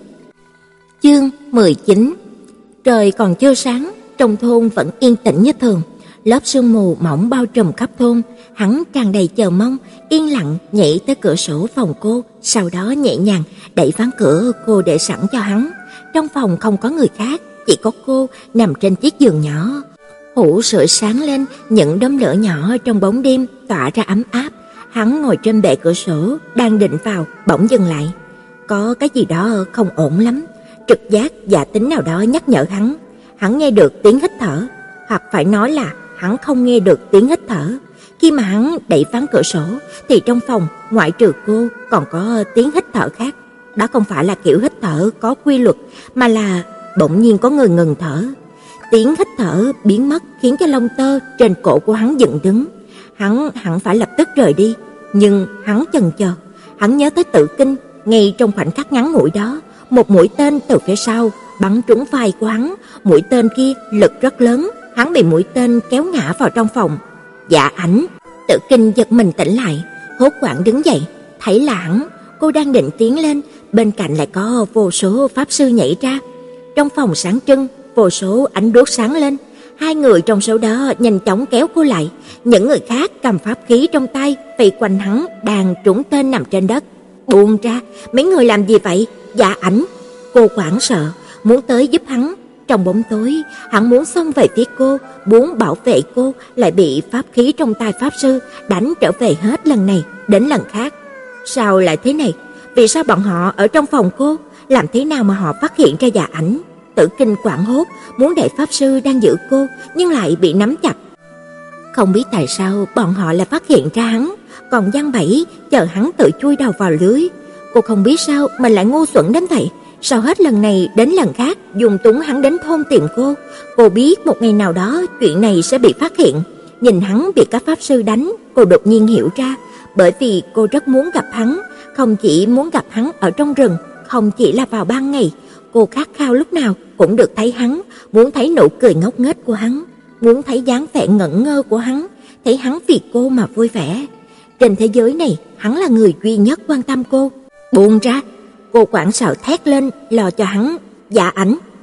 Chương mười chín. Trời còn chưa sáng, trong thôn vẫn yên tĩnh như thường. Lớp sương mù mỏng bao trùm khắp thôn. Hắn tràn đầy chờ mong, yên lặng nhảy tới cửa sổ phòng cô, sau đó nhẹ nhàng đẩy ván cửa cô để sẵn cho hắn. Trong phòng không có người khác, chỉ có cô nằm trên chiếc giường nhỏ. Hũ sưởi sáng lên, những đốm lửa nhỏ trong bóng đêm tỏa ra ấm áp. Hắn ngồi trên bệ cửa sổ, đang định vào, bỗng dừng lại. Có cái gì đó không ổn lắm. Trực giác giả tính nào đó nhắc nhở hắn. Hắn nghe được tiếng hít thở, hoặc phải nói là hắn không nghe được tiếng hít thở. Khi mà hắn đẩy ván cửa sổ, thì trong phòng ngoại trừ cô còn có tiếng hít thở khác. Đó không phải là kiểu hít thở có quy luật, mà là bỗng nhiên có người ngừng thở. Tiếng hít thở biến mất khiến cho lông tơ trên cổ của hắn dựng đứng. Hắn hẳn phải lập tức rời đi, nhưng hắn chần chờ. Hắn nhớ tới Tử Kinh. Ngay trong khoảnh khắc ngắn ngủi đó, một mũi tên từ phía sau bắn trúng vai của hắn. Mũi tên kia lực rất lớn, hắn bị mũi tên kéo ngã vào trong phòng. Dạ Ảnh. Tử Kinh giật mình tỉnh lại, hốt hoảng đứng dậy, thấy là hắn. Cô đang định tiến lên, bên cạnh lại có vô số pháp sư nhảy ra. Trong phòng sáng trưng, vô số ánh đuốc sáng lên. Hai người trong số đó nhanh chóng kéo cô lại. Những người khác cầm pháp khí trong tay vây quanh hắn đang trúng tên nằm trên đất. Buông ra, mấy người làm gì vậy? Dạ Ảnh. Cô hoảng sợ, muốn tới giúp hắn. Trong bóng tối, hắn muốn xông về phía cô, muốn bảo vệ cô, lại bị pháp khí trong tay pháp sư đánh trở về hết lần này đến lần khác. Sao lại thế này? Vì sao bọn họ ở trong phòng cô? Làm thế nào mà họ phát hiện ra Dạ Ảnh? Tử Kinh hoảng hốt, muốn đẩy pháp sư đang giữ cô, nhưng lại bị nắm chặt. Không biết tại sao bọn họ lại phát hiện ra hắn, còn giăng bẫy chờ hắn tự chui đầu vào lưới. Cô không biết sao mình lại ngu xuẩn đến vậy. Sau hết lần này đến lần khác dùng túng hắn đến thôn tìm cô. Cô biết một ngày nào đó chuyện này sẽ bị phát hiện. Nhìn hắn bị các pháp sư đánh, cô đột nhiên hiểu ra. Bởi vì cô rất muốn gặp hắn, không chỉ muốn gặp hắn ở trong rừng, không chỉ là vào ban ngày. Cô khát khao lúc nào cũng được thấy hắn, muốn thấy nụ cười ngốc nghếch của hắn, muốn thấy dáng vẻ ngẩn ngơ của hắn, thấy hắn vì cô mà vui vẻ. Trên thế giới này, hắn là người duy nhất quan tâm cô. Buông ra. Cô hoảng sợ thét lên, lo cho hắn. Dạ Ảnh.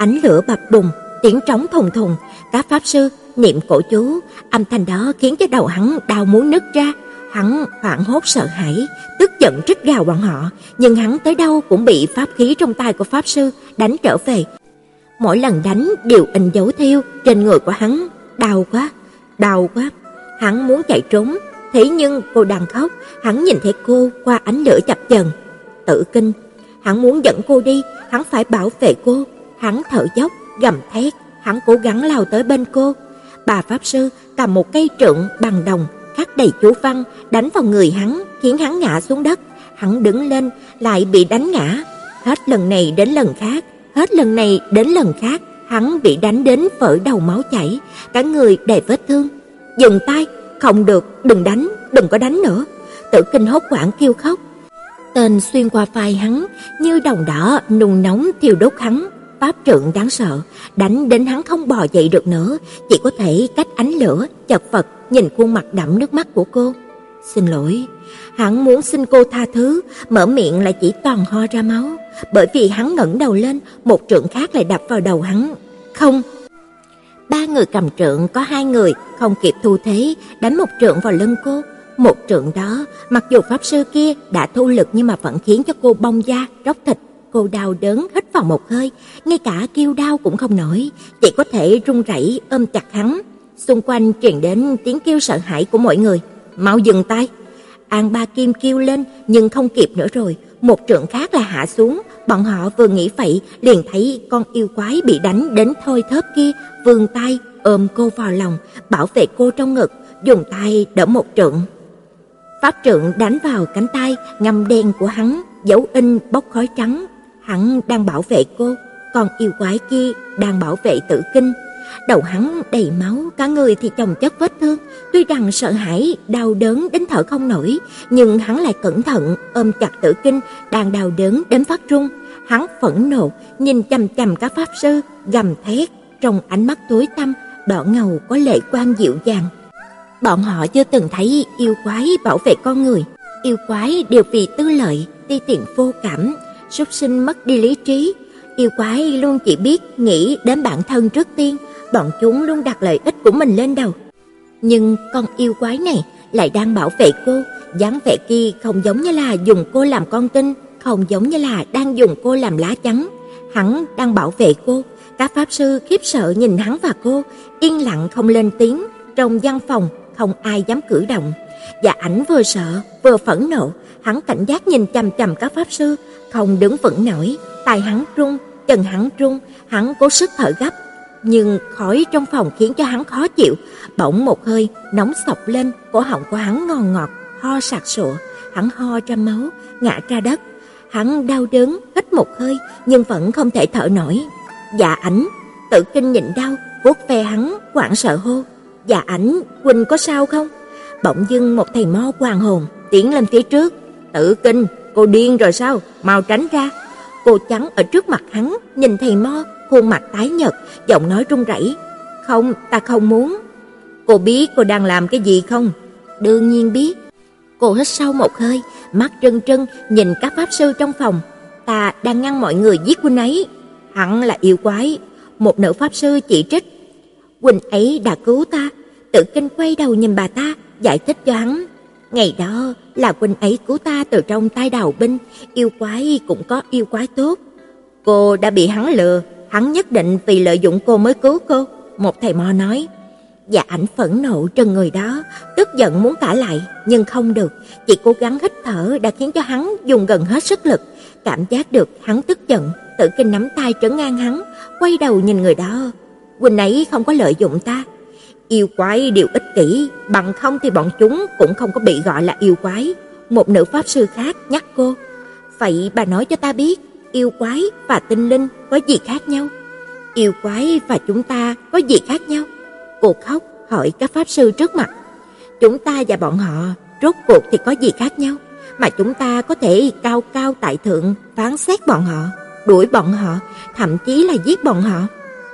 ánh lửa bập bùng, tiếng trống thùng thùng, các pháp sư niệm cổ chú, âm thanh đó khiến cho đầu hắn đau muốn nứt ra. Hắn hoảng hốt sợ hãi, tức giận rít gào bọn họ, nhưng hắn tới đâu cũng bị pháp khí trong tay của pháp sư đánh trở về. Mỗi lần đánh đều in dấu thiêu trên người của hắn, đau quá, đau quá. Hắn muốn chạy trốn, thế nhưng cô đang khóc, hắn nhìn thấy cô qua ánh lửa chập chờn. Tử Kinh, hắn muốn dẫn cô đi, hắn phải bảo vệ cô. Hắn thở dốc, gầm thét, hắn cố gắng lao tới bên cô. Bà pháp sư cầm một cây trượng bằng đồng khắc đầy chú văn đánh vào người hắn, khiến hắn ngã xuống đất. Hắn đứng lên lại bị đánh ngã, hết lần này đến lần khác, hết lần này đến lần khác, hắn bị đánh đến vỡ đầu máu chảy, cả người đầy vết thương. Dừng tay, không được, đừng đánh, đừng có đánh nữa. Tử Kinh hốt hoảng kêu khóc. Tên xuyên qua vai hắn như đồng đỏ nung nóng thiêu đốt hắn. Pháp trượng đáng sợ, đánh đến hắn không bò dậy được nữa, chỉ có thể cách ánh lửa chật vật nhìn khuôn mặt đẫm nước mắt của cô. Xin lỗi, hắn muốn xin cô tha thứ, mở miệng lại chỉ toàn ho ra máu, bởi vì hắn ngẩng đầu lên, một trượng khác lại đập vào đầu hắn. Không. Ba người cầm trượng, có hai người không kịp thu thế, đánh một trượng vào lưng cô. Một trượng đó, mặc dù pháp sư kia đã thu lực nhưng mà vẫn khiến cho cô bong da, róc thịt. Cô đau đớn hít vào một hơi, ngay cả kêu đau cũng không nổi, chỉ có thể run rẩy ôm chặt hắn. Xung quanh truyền đến tiếng kêu sợ hãi của mọi người. Mau dừng tay! An Ba Kim kêu lên nhưng không kịp nữa rồi, một trượng khác là hạ xuống. Bọn họ vừa nghĩ vậy liền thấy con yêu quái bị đánh đến thôi thóp kia vươn tay ôm cô vào lòng, bảo vệ cô trong ngực, dùng tay đỡ một trượng. Pháp trượng đánh vào cánh tay ngăm đen của hắn, dấu in bốc khói trắng. Hắn đang bảo vệ cô, còn yêu quái kia đang bảo vệ Tử Kinh. Đầu hắn đầy máu, cả người thì chồng chất vết thương. Tuy rằng sợ hãi, đau đớn đến thở không nổi, nhưng hắn lại cẩn thận ôm chặt Tử Kinh đang đau đớn đến phát run. Hắn phẫn nộ nhìn chằm chằm các pháp sư, gầm thét, trong ánh mắt tối tăm đỏ ngầu có lệ quang dịu dàng. Bọn họ chưa từng thấy yêu quái bảo vệ con người, yêu quái đều vì tư lợi, ti tiện vô cảm, súc sinh mất đi lý trí. Yêu quái luôn chỉ biết nghĩ đến bản thân trước tiên, bọn chúng luôn đặt lợi ích của mình lên đầu. Nhưng con yêu quái này lại đang bảo vệ cô, dáng vẻ kia không giống như là dùng cô làm con tin, không giống như là đang dùng cô làm lá chắn. Hắn đang bảo vệ cô. Các pháp sư khiếp sợ nhìn hắn và cô, yên lặng không lên tiếng. Trong văn phòng không ai dám cử động. Dạ Ảnh vừa sợ vừa phẫn nộ, hắn cảnh giác nhìn chằm chằm các pháp sư, không đứng vững nổi. Tai hắn run, chân hắn run, hắn cố sức thở gấp, nhưng khói trong phòng khiến cho hắn khó chịu. Bỗng một hơi nóng sộc lên, cổ họng của hắn ngon ngọt, ho sặc sụa, hắn ho ra máu, ngã ra đất. Hắn đau đớn hít một hơi nhưng vẫn không thể thở nổi. Dạ Ảnh! Tử Kinh nhịn đau vuốt ve hắn, hoảng sợ hô: Dạ Ảnh, Quỳnh có sao không? Bỗng dưng một thầy mo hoàng hồn tiến lên phía trước. Tử Kinh, cô điên rồi sao? Mau tránh ra! Cô chắn ở trước mặt hắn, nhìn thầy mo, khuôn mặt tái nhợt, giọng nói run rẩy. Không, ta không muốn. Cô biết cô đang làm cái gì không? Đương nhiên biết. Cô hít sâu một hơi, mắt trân trân nhìn các pháp sư trong phòng. Ta đang ngăn mọi người giết huynh ấy. Hắn là yêu quái. Một nữ pháp sư chỉ trích. Huynh ấy đã cứu ta. Tử Kinh quay đầu nhìn bà ta, giải thích cho hắn. Ngày đó là huynh ấy cứu ta từ trong tay đào binh. Yêu quái cũng có yêu quái tốt. Cô đã bị hắn lừa. Hắn nhất định vì lợi dụng cô mới cứu cô. Một thầy mo nói. Dạ Ảnh phẫn nộ trừng người đó, tức giận muốn cãi lại nhưng không được, chỉ cố gắng hít thở đã khiến cho hắn dùng gần hết sức lực. Cảm giác được hắn tức giận, Tử Kinh nắm tay trấn an hắn, quay đầu nhìn người đó. Huynh ấy không có lợi dụng ta. Yêu quái đều ích kỷ, bằng không thì bọn chúng cũng không có bị gọi là yêu quái. Một nữ pháp sư khác nhắc cô. Vậy bà nói cho ta biết, yêu quái và tinh linh có gì khác nhau? Yêu quái và chúng ta có gì khác nhau? Cô khóc hỏi các pháp sư trước mặt. Chúng ta và bọn họ rốt cuộc thì có gì khác nhau mà chúng ta có thể cao cao tại thượng phán xét bọn họ, đuổi bọn họ, thậm chí là giết bọn họ?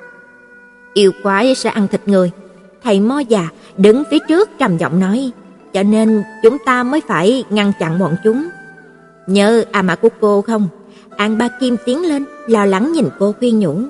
Yêu quái sẽ ăn thịt người. Thầy mo già đứng phía trước trầm giọng nói. Cho nên chúng ta mới phải ngăn chặn bọn chúng. Nhớ à mà của cô không? An Ba Kim tiến lên lo lắng nhìn cô khuyên nhủ.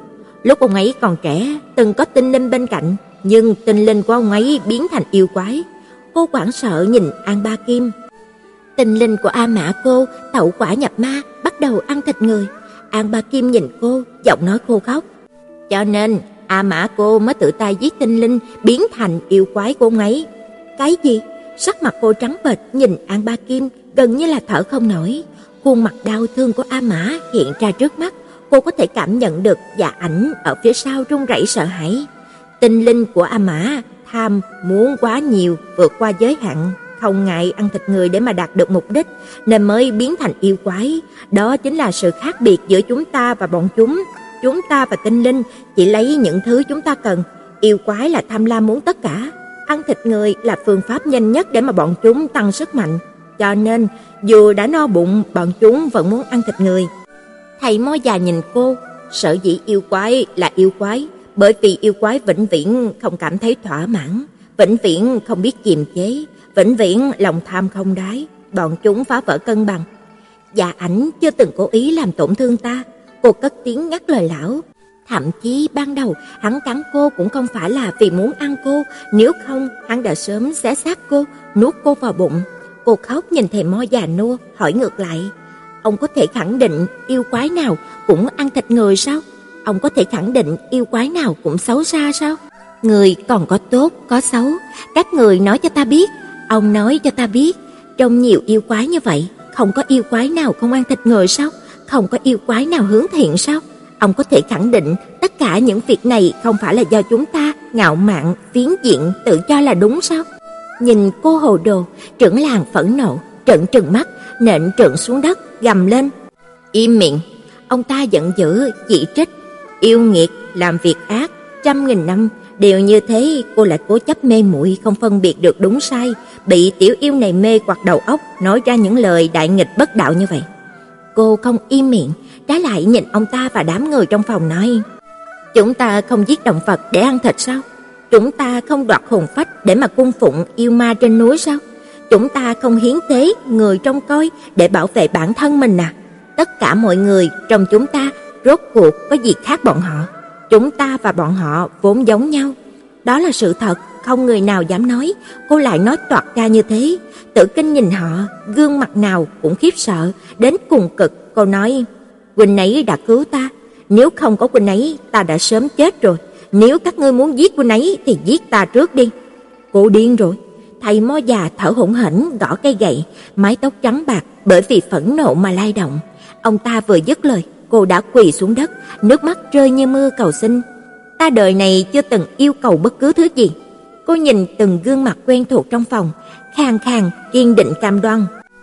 Lúc ông ấy còn trẻ, từng có tinh linh bên cạnh, nhưng tinh linh của ông ấy biến thành yêu quái. Cô hoảng sợ nhìn An Ba Kim. Tinh linh của A Mã cô tẩu quả nhập ma, bắt đầu ăn thịt người. An Ba Kim nhìn cô, giọng nói khô khóc. Cho nên A Mã cô mới tự tay giết tinh linh, biến thành yêu quái của ông ấy. Cái gì? Sắc mặt cô trắng bệch nhìn An Ba Kim, gần như là thở không nổi. Khuôn mặt đau thương của A Mã hiện ra trước mắt, cô có thể cảm nhận được Dạ Ảnh ở phía sau run rẩy sợ hãi. Tinh linh của A Mã tham muốn quá nhiều, vượt qua giới hạn, không ngại ăn thịt người để mà đạt được mục đích, nên mới biến thành yêu quái. Đó chính là sự khác biệt giữa chúng ta và bọn chúng. Chúng ta và tinh linh chỉ lấy những thứ chúng ta cần, yêu quái là tham lam muốn tất cả. Ăn thịt người là phương pháp nhanh nhất để mà bọn chúng tăng sức mạnh. Cho nên, dù đã no bụng, bọn chúng vẫn muốn ăn thịt người. Thầy Mo già nhìn cô, sở dĩ yêu quái là yêu quái, bởi vì yêu quái vĩnh viễn không cảm thấy thỏa mãn, vĩnh viễn không biết kiềm chế, vĩnh viễn lòng tham không đáy, bọn chúng phá vỡ cân bằng. Dạ Ảnh chưa từng cố ý làm tổn thương ta, cô cất tiếng ngắt lời lão. Thậm chí ban đầu hắn cắn cô cũng không phải là vì muốn ăn cô, nếu không hắn đã sớm xé xác cô, nuốt cô vào bụng. Cô khóc nhìn thầy Mo già nua, hỏi ngược lại. Ông có thể khẳng định yêu quái nào cũng ăn thịt người sao? Ông có thể khẳng định yêu quái nào cũng xấu xa sao? Người còn có tốt, có xấu. Các người nói cho ta biết, ông nói cho ta biết, trong nhiều yêu quái như vậy, không có yêu quái nào không ăn thịt người sao? Không có yêu quái nào hướng thiện sao? Ông có thể khẳng định tất cả những việc này không phải là do chúng ta ngạo mạn, phiến diện, tự cho là đúng sao? Nhìn cô hồ đồ, trưởng làng phẫn nộ, trợn trừng mắt, nện trượng xuống đất, gầm lên. Im miệng! Ông ta giận dữ, chỉ trích. Yêu nghiệt, làm việc ác, trăm nghìn năm, đều như thế, cô lại cố chấp mê muội không phân biệt được đúng sai, bị tiểu yêu này mê quặt đầu óc, nói ra những lời đại nghịch bất đạo như vậy. Cô không im miệng, trái lại nhìn ông ta và đám người trong phòng nói. Chúng ta không giết động vật để ăn thịt sao? Chúng ta không đoạt hồn phách để mà cung phụng yêu ma trên núi sao? Chúng ta không hiến tế người trông coi để bảo vệ bản thân mình à? Tất cả mọi người trong chúng ta rốt cuộc có gì khác bọn họ? Chúng ta và bọn họ vốn giống nhau. Đó là sự thật, không người nào dám nói. Cô lại nói toạc ra như thế. Tử Kinh nhìn họ, gương mặt nào cũng khiếp sợ, đến cùng cực. Cô nói, huynh ấy đã cứu ta, nếu không có huynh ấy ta đã sớm chết rồi. Nếu các ngươi muốn giết huynh ấy thì giết ta trước đi. Cô điên rồi. Thầy Mo già thở hổn hển gõ cây gậy, mái tóc trắng bạc bởi vì phẫn nộ mà lay động. Ông ta vừa dứt lời, cô đã quỳ xuống đất, nước mắt rơi như mưa cầu xin. Ta đời này chưa từng yêu cầu bất cứ thứ gì. Cô nhìn từng gương mặt quen thuộc trong phòng, khàn khàn kiên định cam đoan.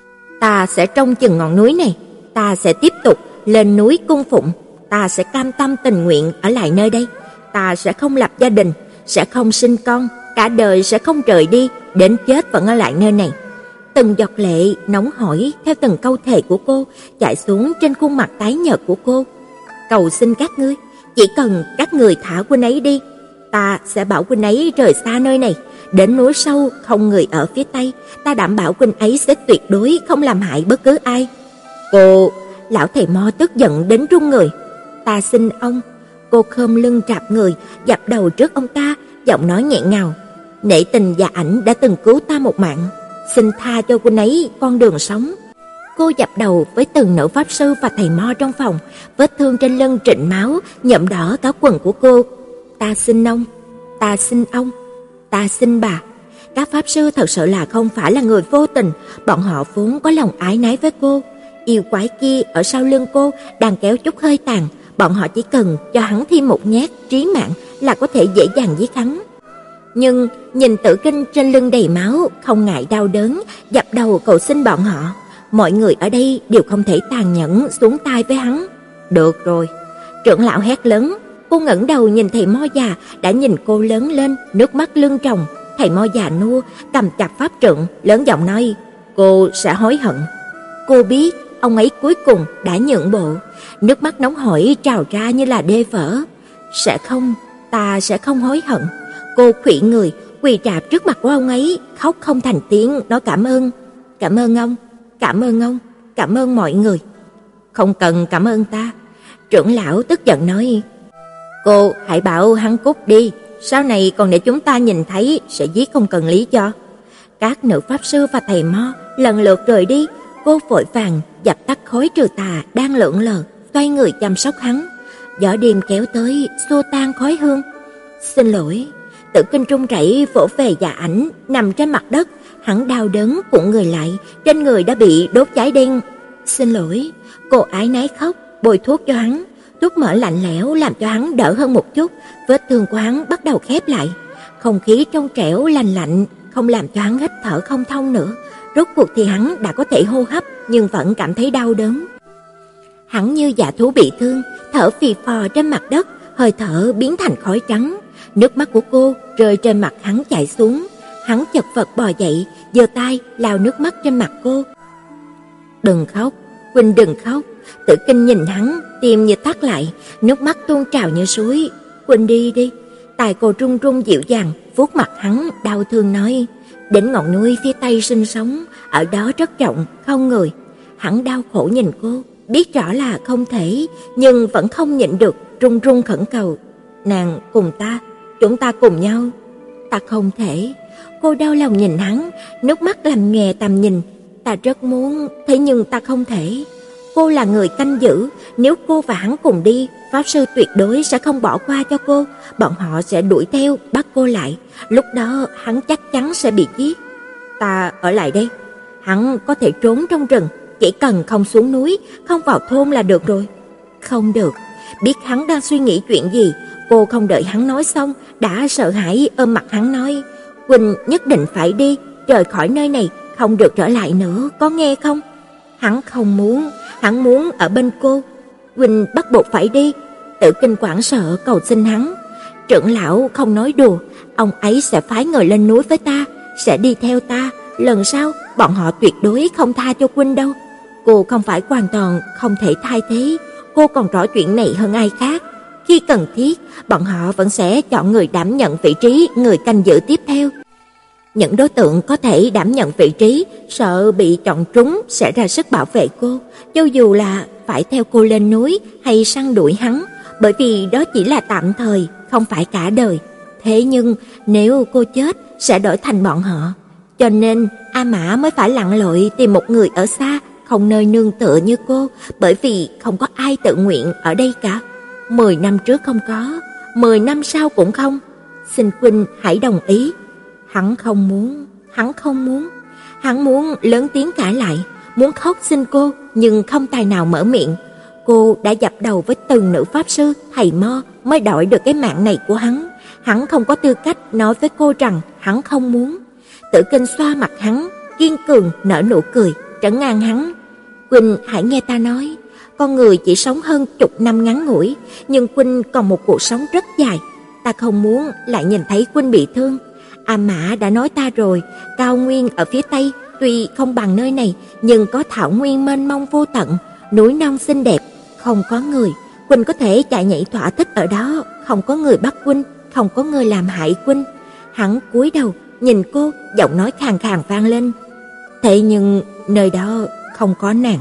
Ta sẽ trông chừng ngọn núi này, ta sẽ tiếp tục lên núi cung phụng, ta sẽ cam tâm tình nguyện ở lại nơi đây, ta sẽ không lập gia đình, sẽ không sinh con, cả đời sẽ không rời đi, đến chết vẫn ở lại nơi này. Từng giọt lệ nóng hổi theo từng câu thề của cô chảy xuống trên khuôn mặt tái nhợt của cô. Cầu xin các ngươi, chỉ cần các người thả huynh ấy đi, ta sẽ bảo huynh ấy rời xa nơi này, đến núi sâu không người ở phía tây, ta đảm bảo huynh ấy sẽ tuyệt đối không làm hại bất cứ ai. Cô, lão thầy Mo tức giận đến run người. Ta xin ông. Cô khom lưng rạp người, dập đầu trước ông ta, giọng nói nghẹn ngào. Nể tình Dạ Ảnh đã từng cứu ta một mạng, xin tha cho huynh ấy con đường sống. Cô dập đầu với từng nữ pháp sư và thầy Mo trong phòng, vết thương trên lưng trịnh máu, nhuộm đỏ cả quần của cô. Ta xin ông, ta xin ông, ta xin bà. Các pháp sư thật sự là không phải là người vô tình, bọn họ vốn có lòng ái nái với cô. Yêu quái kia ở sau lưng cô đang kéo chút hơi tàn, bọn họ chỉ cần cho hắn thêm một nhát trí mạng là có thể dễ dàng giết hắn. Nhưng nhìn Tử Kinh trên lưng đầy máu, không ngại đau đớn, dập đầu cầu xin bọn họ. Mọi người ở đây đều không thể tàn nhẫn xuống tay với hắn. Được rồi, trưởng lão hét lớn. Cô ngẩng đầu nhìn thầy Mo già đã nhìn cô lớn lên, nước mắt lưng tròng. Thầy Mo già nua cầm chặt pháp trượng, lớn giọng nói, cô sẽ hối hận. Cô biết ông ấy cuối cùng đã nhượng bộ, nước mắt nóng hổi trào ra như là đê vỡ. Sẽ không, ta sẽ không hối hận. Cô khuỵu người, quỳ rạp trước mặt của ông ấy, khóc không thành tiếng, nói cảm ơn. Cảm ơn ông, cảm ơn ông, cảm ơn mọi người. Không cần cảm ơn ta. Trưởng lão tức giận nói, Cô hãy bảo hắn cút đi, sau này còn để chúng ta nhìn thấy sẽ giết không cần lý do. Các nữ pháp sư và thầy mo lần lượt rời đi, cô vội vàng dập tắt khói trừ tà đang lượn lờ, xoay người chăm sóc hắn. Gió đêm kéo tới xua tan khói hương. Xin lỗi. Tử Kinh run rẩy vỗ về Dạ Ảnh nằm trên mặt đất, hắn đau đớn cuộn người lại, trên người đã bị đốt cháy đen. Xin lỗi. Cô ái náy khóc, bôi thuốc cho hắn. Thuốc mỡ lạnh lẽo làm cho hắn đỡ hơn một chút, vết thương của hắn bắt đầu khép lại. Không khí trong trẻo lành lạnh không làm cho hắn hít thở không thông nữa. Rốt cuộc thì hắn đã có thể hô hấp nhưng vẫn cảm thấy đau đớn. Hắn như dã thú bị thương, thở phì phò trên mặt đất, hơi thở biến thành khói trắng. Nước mắt của cô rơi trên mặt hắn chảy xuống. Hắn chật vật bò dậy, giơ tay lau nước mắt trên mặt cô. Đừng khóc, Quỳnh đừng khóc. Tử Kinh nhìn hắn, tim như thắt lại, nước mắt tuôn trào như suối. Quỳnh đi đi. Tai cô run run dịu dàng vuốt mặt hắn, đau thương nói. Đến ngọn núi phía tây sinh sống, ở đó rất rộng, không người. Hắn đau khổ nhìn cô, biết rõ là không thể, nhưng vẫn không nhịn được, run run khẩn cầu. Nàng cùng ta, chúng ta cùng nhau. Ta không thể. Cô đau lòng nhìn hắn, nước mắt làm nhòe tầm nhìn. Ta rất muốn, thế nhưng ta không thể. Cô là người canh giữ, nếu cô và hắn cùng đi, pháp sư tuyệt đối sẽ không bỏ qua cho cô, bọn họ sẽ đuổi theo, bắt cô lại, lúc đó hắn chắc chắn sẽ bị giết. Ta ở lại đây, hắn có thể trốn trong rừng, chỉ cần không xuống núi, không vào thôn là được rồi. Không được, biết hắn đang suy nghĩ chuyện gì, cô không đợi hắn nói xong, đã sợ hãi ôm mặt hắn nói, Quỳnh nhất định phải đi, rời khỏi nơi này, không được trở lại nữa, có nghe không? Hắn không muốn, hắn muốn ở bên cô. Quỳnh bắt buộc phải đi. Tử Kinh hoảng sợ cầu xin hắn. Trưởng lão không nói đùa, ông ấy sẽ phái người lên núi với ta, sẽ đi theo ta. Lần sau bọn họ tuyệt đối không tha cho Quỳnh đâu. Cô không phải hoàn toàn không thể thay thế, cô còn rõ chuyện này hơn ai khác. Khi cần thiết, bọn họ vẫn sẽ chọn người đảm nhận vị trí người canh giữ tiếp theo. Những đối tượng có thể đảm nhận vị trí sợ bị chọn trúng sẽ ra sức bảo vệ cô, cho dù là phải theo cô lên núi hay săn đuổi hắn, bởi vì đó chỉ là tạm thời, không phải cả đời. Thế nhưng nếu cô chết sẽ đổi thành bọn họ. Cho nên A Mã mới phải lặn lội tìm một người ở xa, không nơi nương tựa như cô, bởi vì không có ai tự nguyện ở đây cả. Mười năm trước không có, mười năm sau cũng không. Xin Quỳnh hãy đồng ý. Hắn không muốn, hắn không muốn. Hắn muốn lớn tiếng cãi lại, muốn khóc xin cô, nhưng không tài nào mở miệng. Cô đã dập đầu với từng nữ pháp sư, thầy mo mới đổi được cái mạng này của hắn. Hắn không có tư cách nói với cô rằng hắn không muốn. Tử Kinh xoa mặt hắn, kiên cường nở nụ cười, trấn an hắn. Quỳnh hãy nghe ta nói, con người chỉ sống hơn chục năm ngắn ngủi, nhưng Quỳnh còn một cuộc sống rất dài. Ta không muốn lại nhìn thấy Quỳnh bị thương. A Mã đã nói ta rồi, cao nguyên ở phía tây tuy không bằng nơi này, nhưng có thảo nguyên mênh mông vô tận, núi non xinh đẹp, không có người. Quỳnh có thể chạy nhảy thỏa thích ở đó, không có người bắt Quỳnh, không có người làm hại Quỳnh. Hắn cúi đầu nhìn cô, giọng nói khàn khàn vang lên. Thế nhưng nơi đó không có nàng.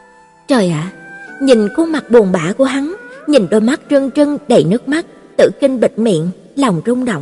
Trời ạ, nhìn khuôn mặt buồn bã của hắn, nhìn đôi mắt trân trân đầy nước mắt, Tử Kinh bịt miệng, lòng rung động.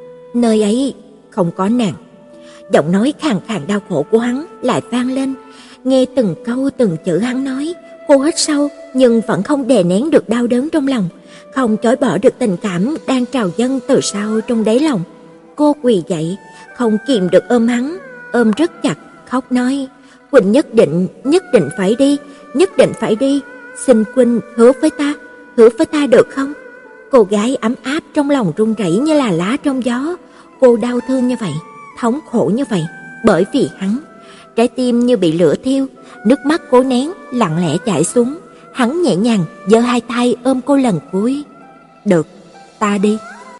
Nơi ấy không có nàng. Giọng nói khàn khàn đau khổ của hắn lại vang lên. Nghe từng câu từng chữ hắn nói, cô hít sâu nhưng vẫn không đè nén được đau đớn trong lòng, không chối bỏ được tình cảm đang trào dâng từ sâu trong đáy lòng. Cô quỳ dậy, không kìm được ôm hắn, ôm rất chặt, khóc nói: "Quỳnh nhất định, nhất định phải đi, nhất định phải đi, xin Quỳnh hứa với ta, hứa với ta được không?" Cô gái ấm áp trong lòng run rẩy như là lá trong gió. Cô đau thương như vậy, thống khổ như vậy, bởi vì hắn. Trái tim như bị lửa thiêu, nước mắt cố nén lặng lẽ chảy xuống. Hắn nhẹ nhàng giơ hai tay ôm cô lần cuối. "Được, ta đi."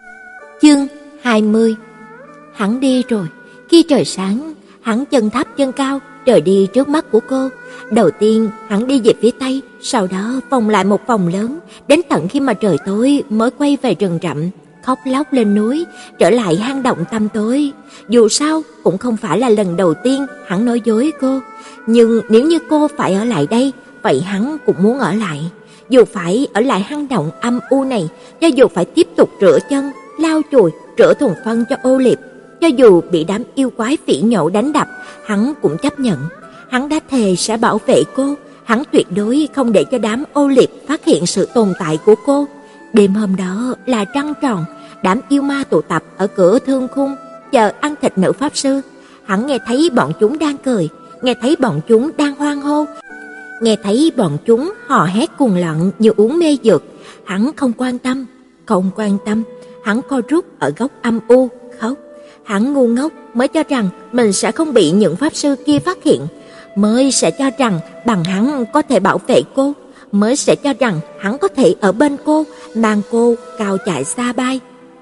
Chương hai mươi. Hắn đi rồi. Khi trời sáng, hắn chân thấp chân cao rời đi trước mắt của cô. Đầu tiên hắn đi về phía tây, sau đó vòng lại một vòng lớn, đến tận khi mà trời tối mới quay về rừng rậm, khóc lóc lên núi, trở lại hang động tăm tối. Dù sao cũng không phải là lần đầu tiên hắn nói dối cô, nhưng nếu như cô phải ở lại đây, vậy hắn cũng muốn ở lại. dù phải ở lại hang động âm u này, cho dù phải tiếp tục rửa chân, lau chùi, rửa thùng phân cho ô liệp, cho dù bị đám yêu quái phỉ nhổ đánh đập, hắn cũng chấp nhận. Hắn đã thề sẽ bảo vệ cô, hắn tuyệt đối không để cho đám ô liệp phát hiện sự tồn tại của cô. Đêm hôm đó là trăng tròn, đám yêu ma tụ tập ở cửa thương khung, chờ ăn thịt nữ pháp sư. Hắn nghe thấy bọn chúng đang cười, nghe thấy bọn chúng đang hoan hô, nghe thấy bọn chúng hò hét cuồng loạn như uống mê dược. Hắn không quan tâm, không quan tâm. Hắn co rút ở góc âm u, khóc. Hắn ngu ngốc mới cho rằng mình sẽ không bị những pháp sư kia phát hiện, mới sẽ cho rằng bằng hắn có thể bảo vệ cô, mới sẽ cho rằng hắn có thể ở bên cô, mang cô cao chạy xa bay.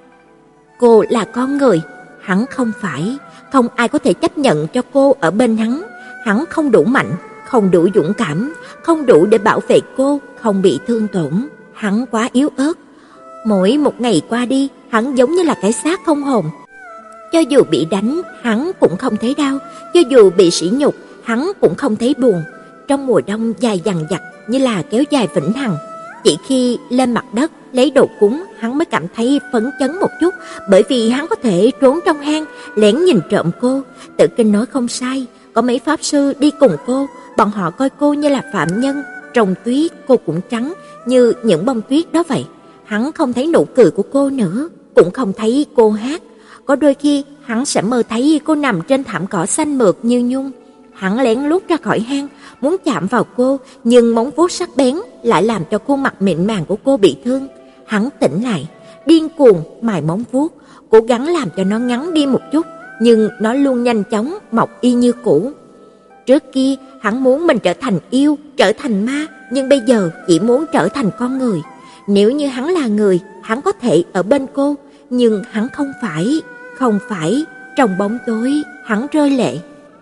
Cô là con người, hắn không phải, không ai có thể chấp nhận cho cô ở bên hắn. Hắn không đủ mạnh, không đủ dũng cảm, không đủ để bảo vệ cô không bị thương tổn. Hắn quá yếu ớt. Mỗi một ngày qua đi, hắn giống như là cái xác không hồn. Cho dù bị đánh, hắn cũng không thấy đau, cho dù bị sỉ nhục, hắn cũng không thấy buồn. Trong mùa đông dài dằng dặc như là kéo dài vĩnh hằng, chỉ khi lên mặt đất lấy đồ cúng, hắn mới cảm thấy phấn chấn một chút, bởi vì hắn có thể trốn trong hang, lén nhìn trộm cô. Tự Kinh nói không sai, có mấy pháp sư đi cùng cô, bọn họ coi cô như là phạm nhân. Trong tuyết cô cũng trắng như những bông tuyết đó vậy. Hắn không thấy nụ cười của cô nữa, cũng không thấy cô hát. Có đôi khi hắn sẽ mơ thấy cô nằm trên thảm cỏ xanh mượt như nhung. Hắn lén lút ra khỏi hang, muốn chạm vào cô, nhưng móng vuốt sắc bén lại làm cho khuôn mặt mịn màng của cô bị thương. Hắn tỉnh lại, điên cuồng mài móng vuốt, cố gắng làm cho nó ngắn đi một chút, nhưng nó luôn nhanh chóng mọc y như cũ. Trước kia hắn muốn mình trở thành yêu, trở thành ma, nhưng bây giờ chỉ muốn trở thành con người. Nếu như hắn là người, hắn có thể ở bên cô, nhưng hắn không phải, không phải. Trong bóng tối, hắn rơi lệ.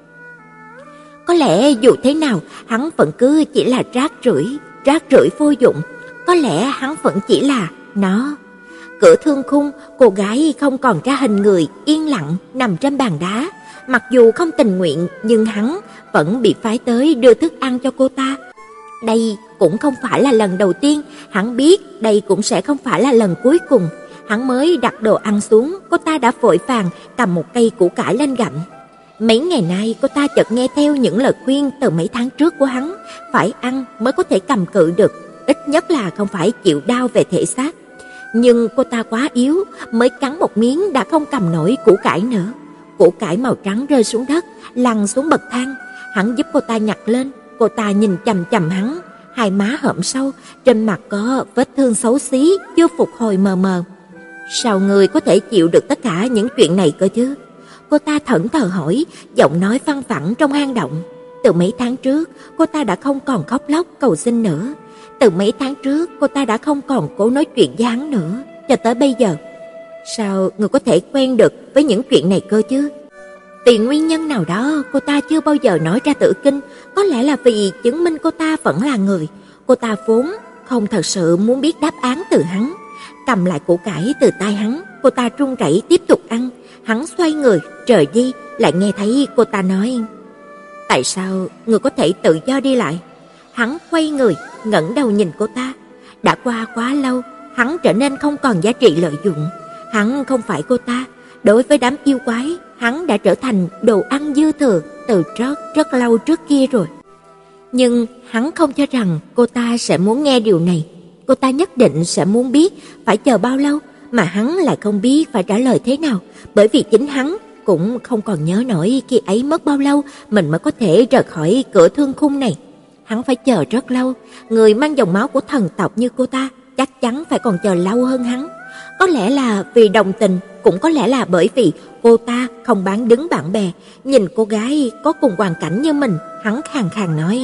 Có lẽ dù thế nào, hắn vẫn cứ chỉ là rác rưởi, rác rưởi vô dụng. Có lẽ hắn vẫn chỉ là nó. Cửa thương khung, cô gái không còn ra hình người, yên lặng nằm trên bàn đá. Mặc dù không tình nguyện, nhưng hắn vẫn bị phái tới đưa thức ăn cho cô ta. Đây cũng không phải là lần đầu tiên, hắn biết đây cũng sẽ không phải là lần cuối cùng. Hắn mới đặt đồ ăn xuống, cô ta đã vội vàng cầm một cây củ cải lên gặm. Mấy ngày nay cô ta chợt nghe theo những lời khuyên từ mấy tháng trước của hắn, phải ăn mới có thể cầm cự được, ít nhất là không phải chịu đau về thể xác. Nhưng cô ta quá yếu, mới cắn một miếng đã không cầm nổi củ cải nữa. Củ cải màu trắng rơi xuống đất, lăn xuống bậc thang. Hắn giúp cô ta nhặt lên, cô ta nhìn chằm chằm hắn, hai má hõm sâu, trên mặt có vết thương xấu xí chưa phục hồi mờ mờ. Sao người có thể chịu được tất cả những chuyện này cơ chứ? Cô ta thẫn thờ hỏi, giọng nói văng vẳng trong hang động. Từ mấy tháng trước, cô ta đã không còn khóc lóc cầu xin nữa. Từ mấy tháng trước, cô ta đã không còn cố nói chuyện với hắn nữa. Cho tới bây giờ, sao người có thể quen được với những chuyện này cơ chứ? Vì nguyên nhân nào đó, cô ta chưa bao giờ nói ra Tử Kinh. Có lẽ là vì chứng minh cô ta vẫn là người. Cô ta vốn không thật sự muốn biết đáp án từ hắn. Cầm lại củ cải từ tay hắn, cô ta run rẩy tiếp tục ăn. Hắn xoay người rời đi, lại nghe thấy cô ta nói: "Tại sao người có thể tự do đi lại?" Hắn quay người, ngẩng đầu nhìn cô ta. Đã qua quá lâu, hắn trở nên không còn giá trị lợi dụng. Hắn không phải cô ta. Đối với đám yêu quái, hắn đã trở thành đồ ăn dư thừa từ rất rất lâu trước kia rồi. Nhưng hắn không cho rằng cô ta sẽ muốn nghe điều này. Cô ta nhất định sẽ muốn biết phải chờ bao lâu, mà hắn lại không biết phải trả lời thế nào, bởi vì chính hắn cũng không còn nhớ nổi khi ấy mất bao lâu mình mới có thể rời khỏi cửa thương khung này. Hắn phải chờ rất lâu, người mang dòng máu của thần tộc như cô ta chắc chắn phải còn chờ lâu hơn hắn. Có lẽ là vì đồng tình, cũng có lẽ là bởi vì cô ta không bán đứng bạn bè. Nhìn cô gái có cùng hoàn cảnh như mình, hắn khàn khàn nói: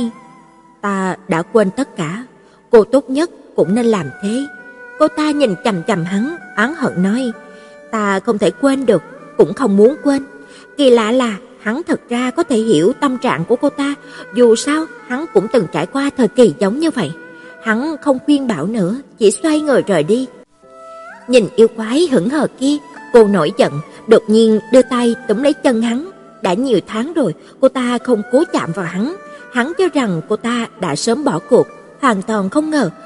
"Ta đã quên tất cả, cô tốt nhất cũng nên làm thế." Cô ta nhìn chằm chằm hắn, oán hận nói: "Ta không thể quên được, cũng không muốn quên." Kỳ lạ là hắn thật ra có thể hiểu tâm trạng của cô ta, dù sao hắn cũng từng trải qua thời kỳ giống như vậy. Hắn không khuyên bảo nữa, chỉ xoay người rời đi. Nhìn yêu quái hững hờ kia, cô nổi giận, đột nhiên đưa tay túm lấy chân hắn. Đã nhiều tháng rồi, cô ta không cố chạm vào hắn. Hắn cho rằng cô ta đã sớm bỏ cuộc, hoàn toàn không ngờ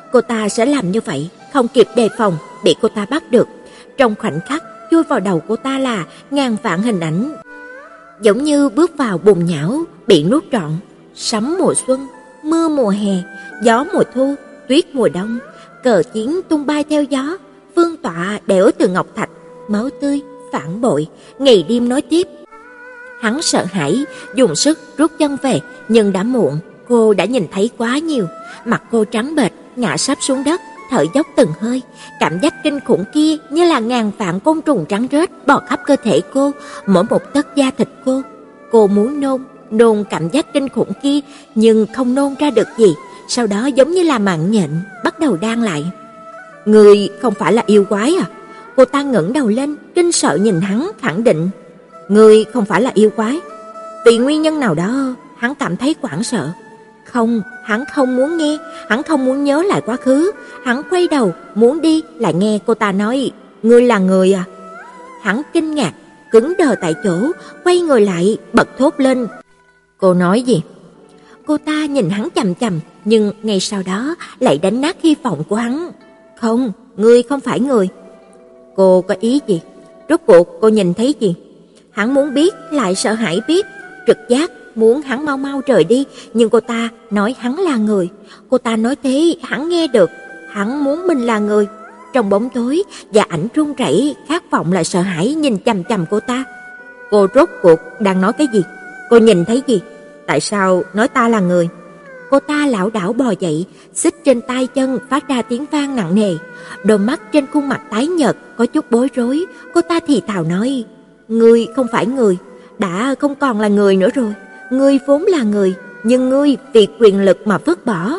cô ta sẽ làm như vậy, không kịp đề phòng, bị cô ta bắt được. Trong khoảnh khắc, chui vào đầu cô ta là ngàn vạn hình ảnh, giống như bước vào bùn nhão, bị nuốt trọn. Sấm mùa xuân, mưa mùa hè, gió mùa thu, tuyết mùa đông, cờ chiến tung bay theo gió, vương tọa đẽo từ ngọc thạch, máu tươi, phản bội, ngày đêm nói tiếp. Hắn sợ hãi, dùng sức rút chân về, nhưng đã muộn, cô đã nhìn thấy quá nhiều. Mặt cô trắng bệch, ngã sắp xuống đất, thở dốc từng hơi. Cảm giác kinh khủng kia như là ngàn vạn côn trùng trắng rết bò khắp cơ thể cô, mỗi một tấc da thịt cô. Cô muốn nôn, nôn cảm giác kinh khủng kia, nhưng không nôn ra được gì. Sau đó giống như là mạng nhện, bắt đầu đan lại. Người không phải là yêu quái à? Cô ta ngẩng đầu lên, kinh sợ nhìn hắn, khẳng định. Người không phải là yêu quái. Vì nguyên nhân nào đó, hắn cảm thấy hoảng sợ. Không, hắn không muốn nghe, hắn không muốn nhớ lại quá khứ. Hắn quay đầu, muốn đi, lại nghe cô ta nói, ngươi là người à? Hắn kinh ngạc, cứng đờ tại chỗ, quay người lại, bật thốt lên. Cô nói gì? Cô ta nhìn hắn chằm chằm, nhưng ngay sau đó lại đánh nát hy vọng của hắn. Không, ngươi không phải người. Cô có ý gì? Rốt cuộc cô nhìn thấy gì? Hắn muốn biết, lại sợ hãi biết, trực giác muốn hắn mau mau rời đi, nhưng cô ta nói hắn là người. Cô ta nói thế, hắn nghe được, hắn muốn mình là người. Trong bóng tối, và ảnh run rẩy, khát vọng lại sợ hãi nhìn chằm chằm cô ta. Cô rốt cuộc đang nói cái gì? Cô nhìn thấy gì? Tại sao nói ta là người? Cô ta lảo đảo bò dậy, xích trên tay chân phát ra tiếng vang nặng nề. Đôi mắt trên khuôn mặt tái nhợt có chút bối rối. Cô ta thì thào nói, ngươi không phải người, đã không còn là người nữa rồi. Ngươi vốn là người, nhưng ngươi vì quyền lực mà vứt bỏ.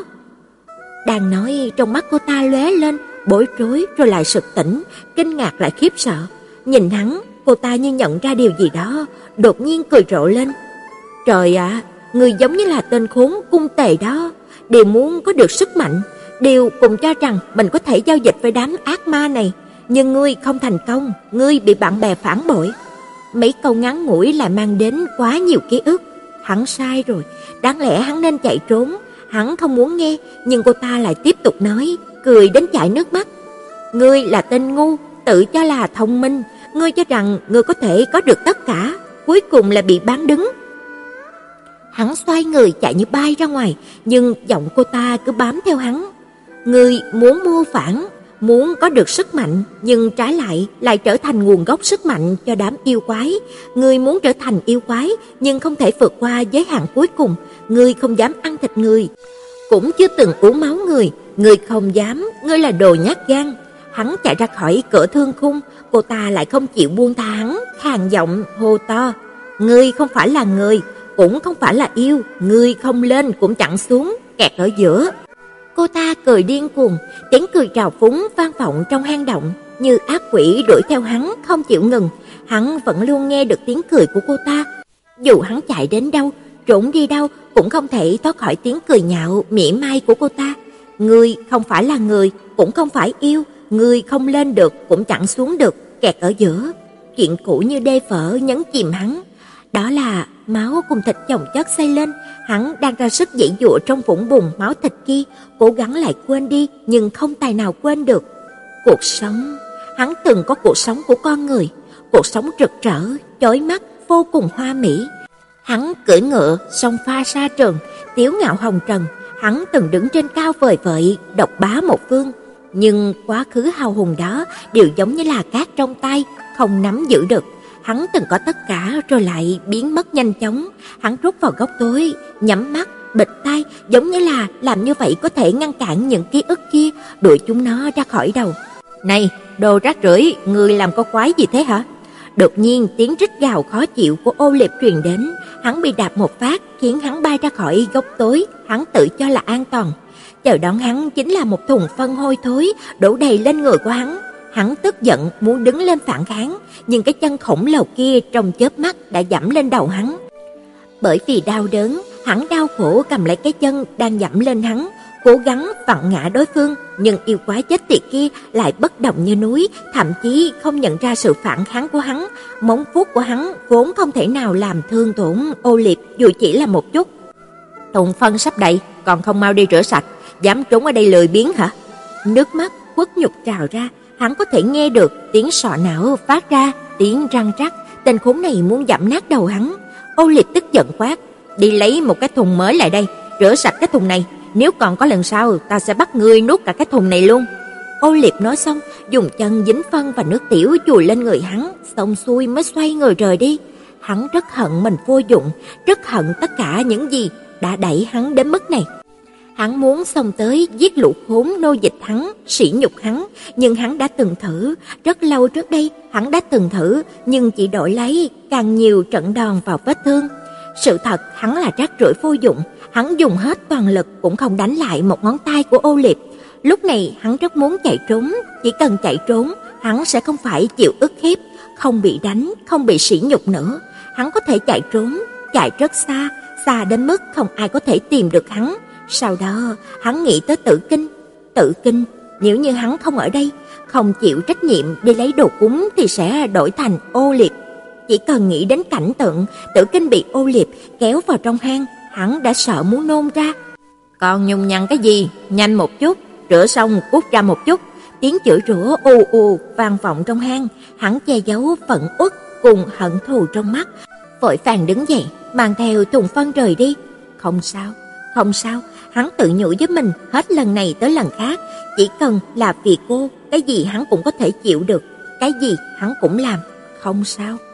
Đang nói, trong mắt cô ta lóe lên bối rối rồi lại sực tỉnh, kinh ngạc lại khiếp sợ. Nhìn hắn, cô ta như nhận ra điều gì đó, đột nhiên cười rộ lên. Trời ạ, à, người giống như là tên khốn cung tề đó, đều muốn có được sức mạnh, đều cùng cho rằng mình có thể giao dịch với đám ác ma này, nhưng ngươi không thành công, ngươi bị bạn bè phản bội. Mấy câu ngắn ngủi lại mang đến quá nhiều ký ức. Hắn sai rồi, đáng lẽ hắn nên chạy trốn. Hắn không muốn nghe, nhưng cô ta lại tiếp tục nói, cười đến chảy nước mắt. Ngươi là tên ngu, tự cho là thông minh, ngươi cho rằng ngươi có thể có được tất cả, cuối cùng là bị bán đứng. Hắn xoay người chạy như bay ra ngoài, nhưng giọng cô ta cứ bám theo hắn. Ngươi muốn mưu phản, muốn có được sức mạnh, nhưng trái lại lại trở thành nguồn gốc sức mạnh cho đám yêu quái. Ngươi muốn trở thành yêu quái, nhưng không thể vượt qua giới hạn cuối cùng. Ngươi không dám ăn thịt người, cũng chưa từng uống máu người. Ngươi không dám, ngươi là đồ nhát gan. Hắn chạy ra khỏi cửa thương khung, cô ta lại không chịu buông tha hắn, khàn giọng hô to. Ngươi không phải là người, cũng không phải là yêu, ngươi không lên cũng chẳng xuống, kẹt ở giữa. Cô ta cười điên cuồng, tiếng cười trào phúng vang vọng trong hang động, như ác quỷ đuổi theo hắn không chịu ngừng. Hắn vẫn luôn nghe được tiếng cười của cô ta. Dù hắn chạy đến đâu, trốn đi đâu, cũng không thể thoát khỏi tiếng cười nhạo, mỉa mai của cô ta. Ngươi không phải là người, cũng không phải yêu, ngươi không lên được, cũng chẳng xuống được, kẹt ở giữa. Chuyện cũ như đê phở nhấn chìm hắn. Đó là máu cùng thịt chồng chất xây lên, hắn đang ra sức giãy giụa trong vũng bùn máu thịt kia, cố gắng lại quên đi nhưng không tài nào quên được. Cuộc sống, hắn từng có cuộc sống của con người, cuộc sống rực rỡ, chói mắt, vô cùng hoa mỹ. Hắn cưỡi ngựa, sông pha sa trường, tiếu ngạo hồng trần, hắn từng đứng trên cao vời vợi, độc bá một phương. Nhưng quá khứ hào hùng đó đều giống như là cát trong tay, không nắm giữ được. Hắn từng có tất cả rồi lại biến mất nhanh chóng. Hắn rút vào góc tối, nhắm mắt, bịt tai, giống như là làm như vậy có thể ngăn cản những ký ức kia, đuổi chúng nó ra khỏi đầu. Này, đồ rác rưởi, ngươi làm có quái gì thế hả? Đột nhiên tiếng rít gào khó chịu của Ô Liệp truyền đến. Hắn bị đạp một phát khiến hắn bay ra khỏi góc tối. Hắn tự cho là an toàn. Chờ đón hắn chính là một thùng phân hôi thối đổ đầy lên người của hắn. Hắn tức giận muốn đứng lên phản kháng, nhưng cái chân khổng lồ kia trong chớp mắt đã giẫm lên đầu hắn. Bởi vì đau đớn, hắn đau khổ cầm lấy cái chân đang giẫm lên hắn, cố gắng vặn ngã đối phương, nhưng yêu quái chết tiệt kia lại bất động như núi, thậm chí không nhận ra sự phản kháng của hắn. Móng vuốt của hắn vốn không thể nào làm thương tổn Ô Liệp dù chỉ là một chút. Thùng phân sắp đầy, còn không mau đi rửa sạch, dám trốn ở đây lười biếng hả? nước mắt khuất nhục trào ra, hắn có thể nghe được tiếng sọ não phát ra tiếng răng rắc, tên khốn này muốn dẫm nát đầu hắn. Ô Liệt tức giận quát, đi lấy một cái thùng mới lại đây, rửa sạch cái thùng này, nếu còn có lần sau ta sẽ bắt ngươi nuốt cả cái thùng này luôn. Ô Liệt nói xong, dùng chân dính phân và nước tiểu chùi lên người hắn, xong xuôi mới xoay người rời đi. Hắn rất hận mình vô dụng, rất hận tất cả những gì đã đẩy hắn đến mức này. Hắn muốn xông tới giết lũ khốn nô dịch hắn, sỉ nhục hắn, nhưng hắn đã từng thử, rất lâu trước đây hắn đã từng thử, nhưng chỉ đổi lấy càng nhiều trận đòn vào vết thương. Sự thật hắn là rác rưởi vô dụng, hắn dùng hết toàn lực cũng không đánh lại một ngón tay của Ô Liệt. Lúc này hắn rất muốn chạy trốn, chỉ cần chạy trốn, hắn sẽ không phải chịu ức hiếp, không bị đánh, không bị sỉ nhục nữa. Hắn có thể chạy trốn, chạy rất xa, xa đến mức không ai có thể tìm được hắn. Sau đó, hắn nghĩ tới Tử Kinh. Tử Kinh, nếu như hắn không ở đây, không chịu trách nhiệm đi lấy đồ cúng thì sẽ đổi thành Ô Liệt. Chỉ cần nghĩ đến cảnh tượng Tử Kinh bị Ô Liệt kéo vào trong hang, hắn đã sợ muốn nôn ra. Còn nhung nhằn cái gì, nhanh một chút, rửa xong cút ra một chút. Tiếng chửi rủa ù ù vang vọng trong hang, hắn che giấu phẫn uất cùng hận thù trong mắt, vội vàng đứng dậy, mang theo thùng phân rời đi. Không sao, không sao, hắn tự nhủ với mình hết lần này tới lần khác, chỉ cần là vì cô, cái gì hắn cũng có thể chịu được, cái gì hắn cũng làm, không sao.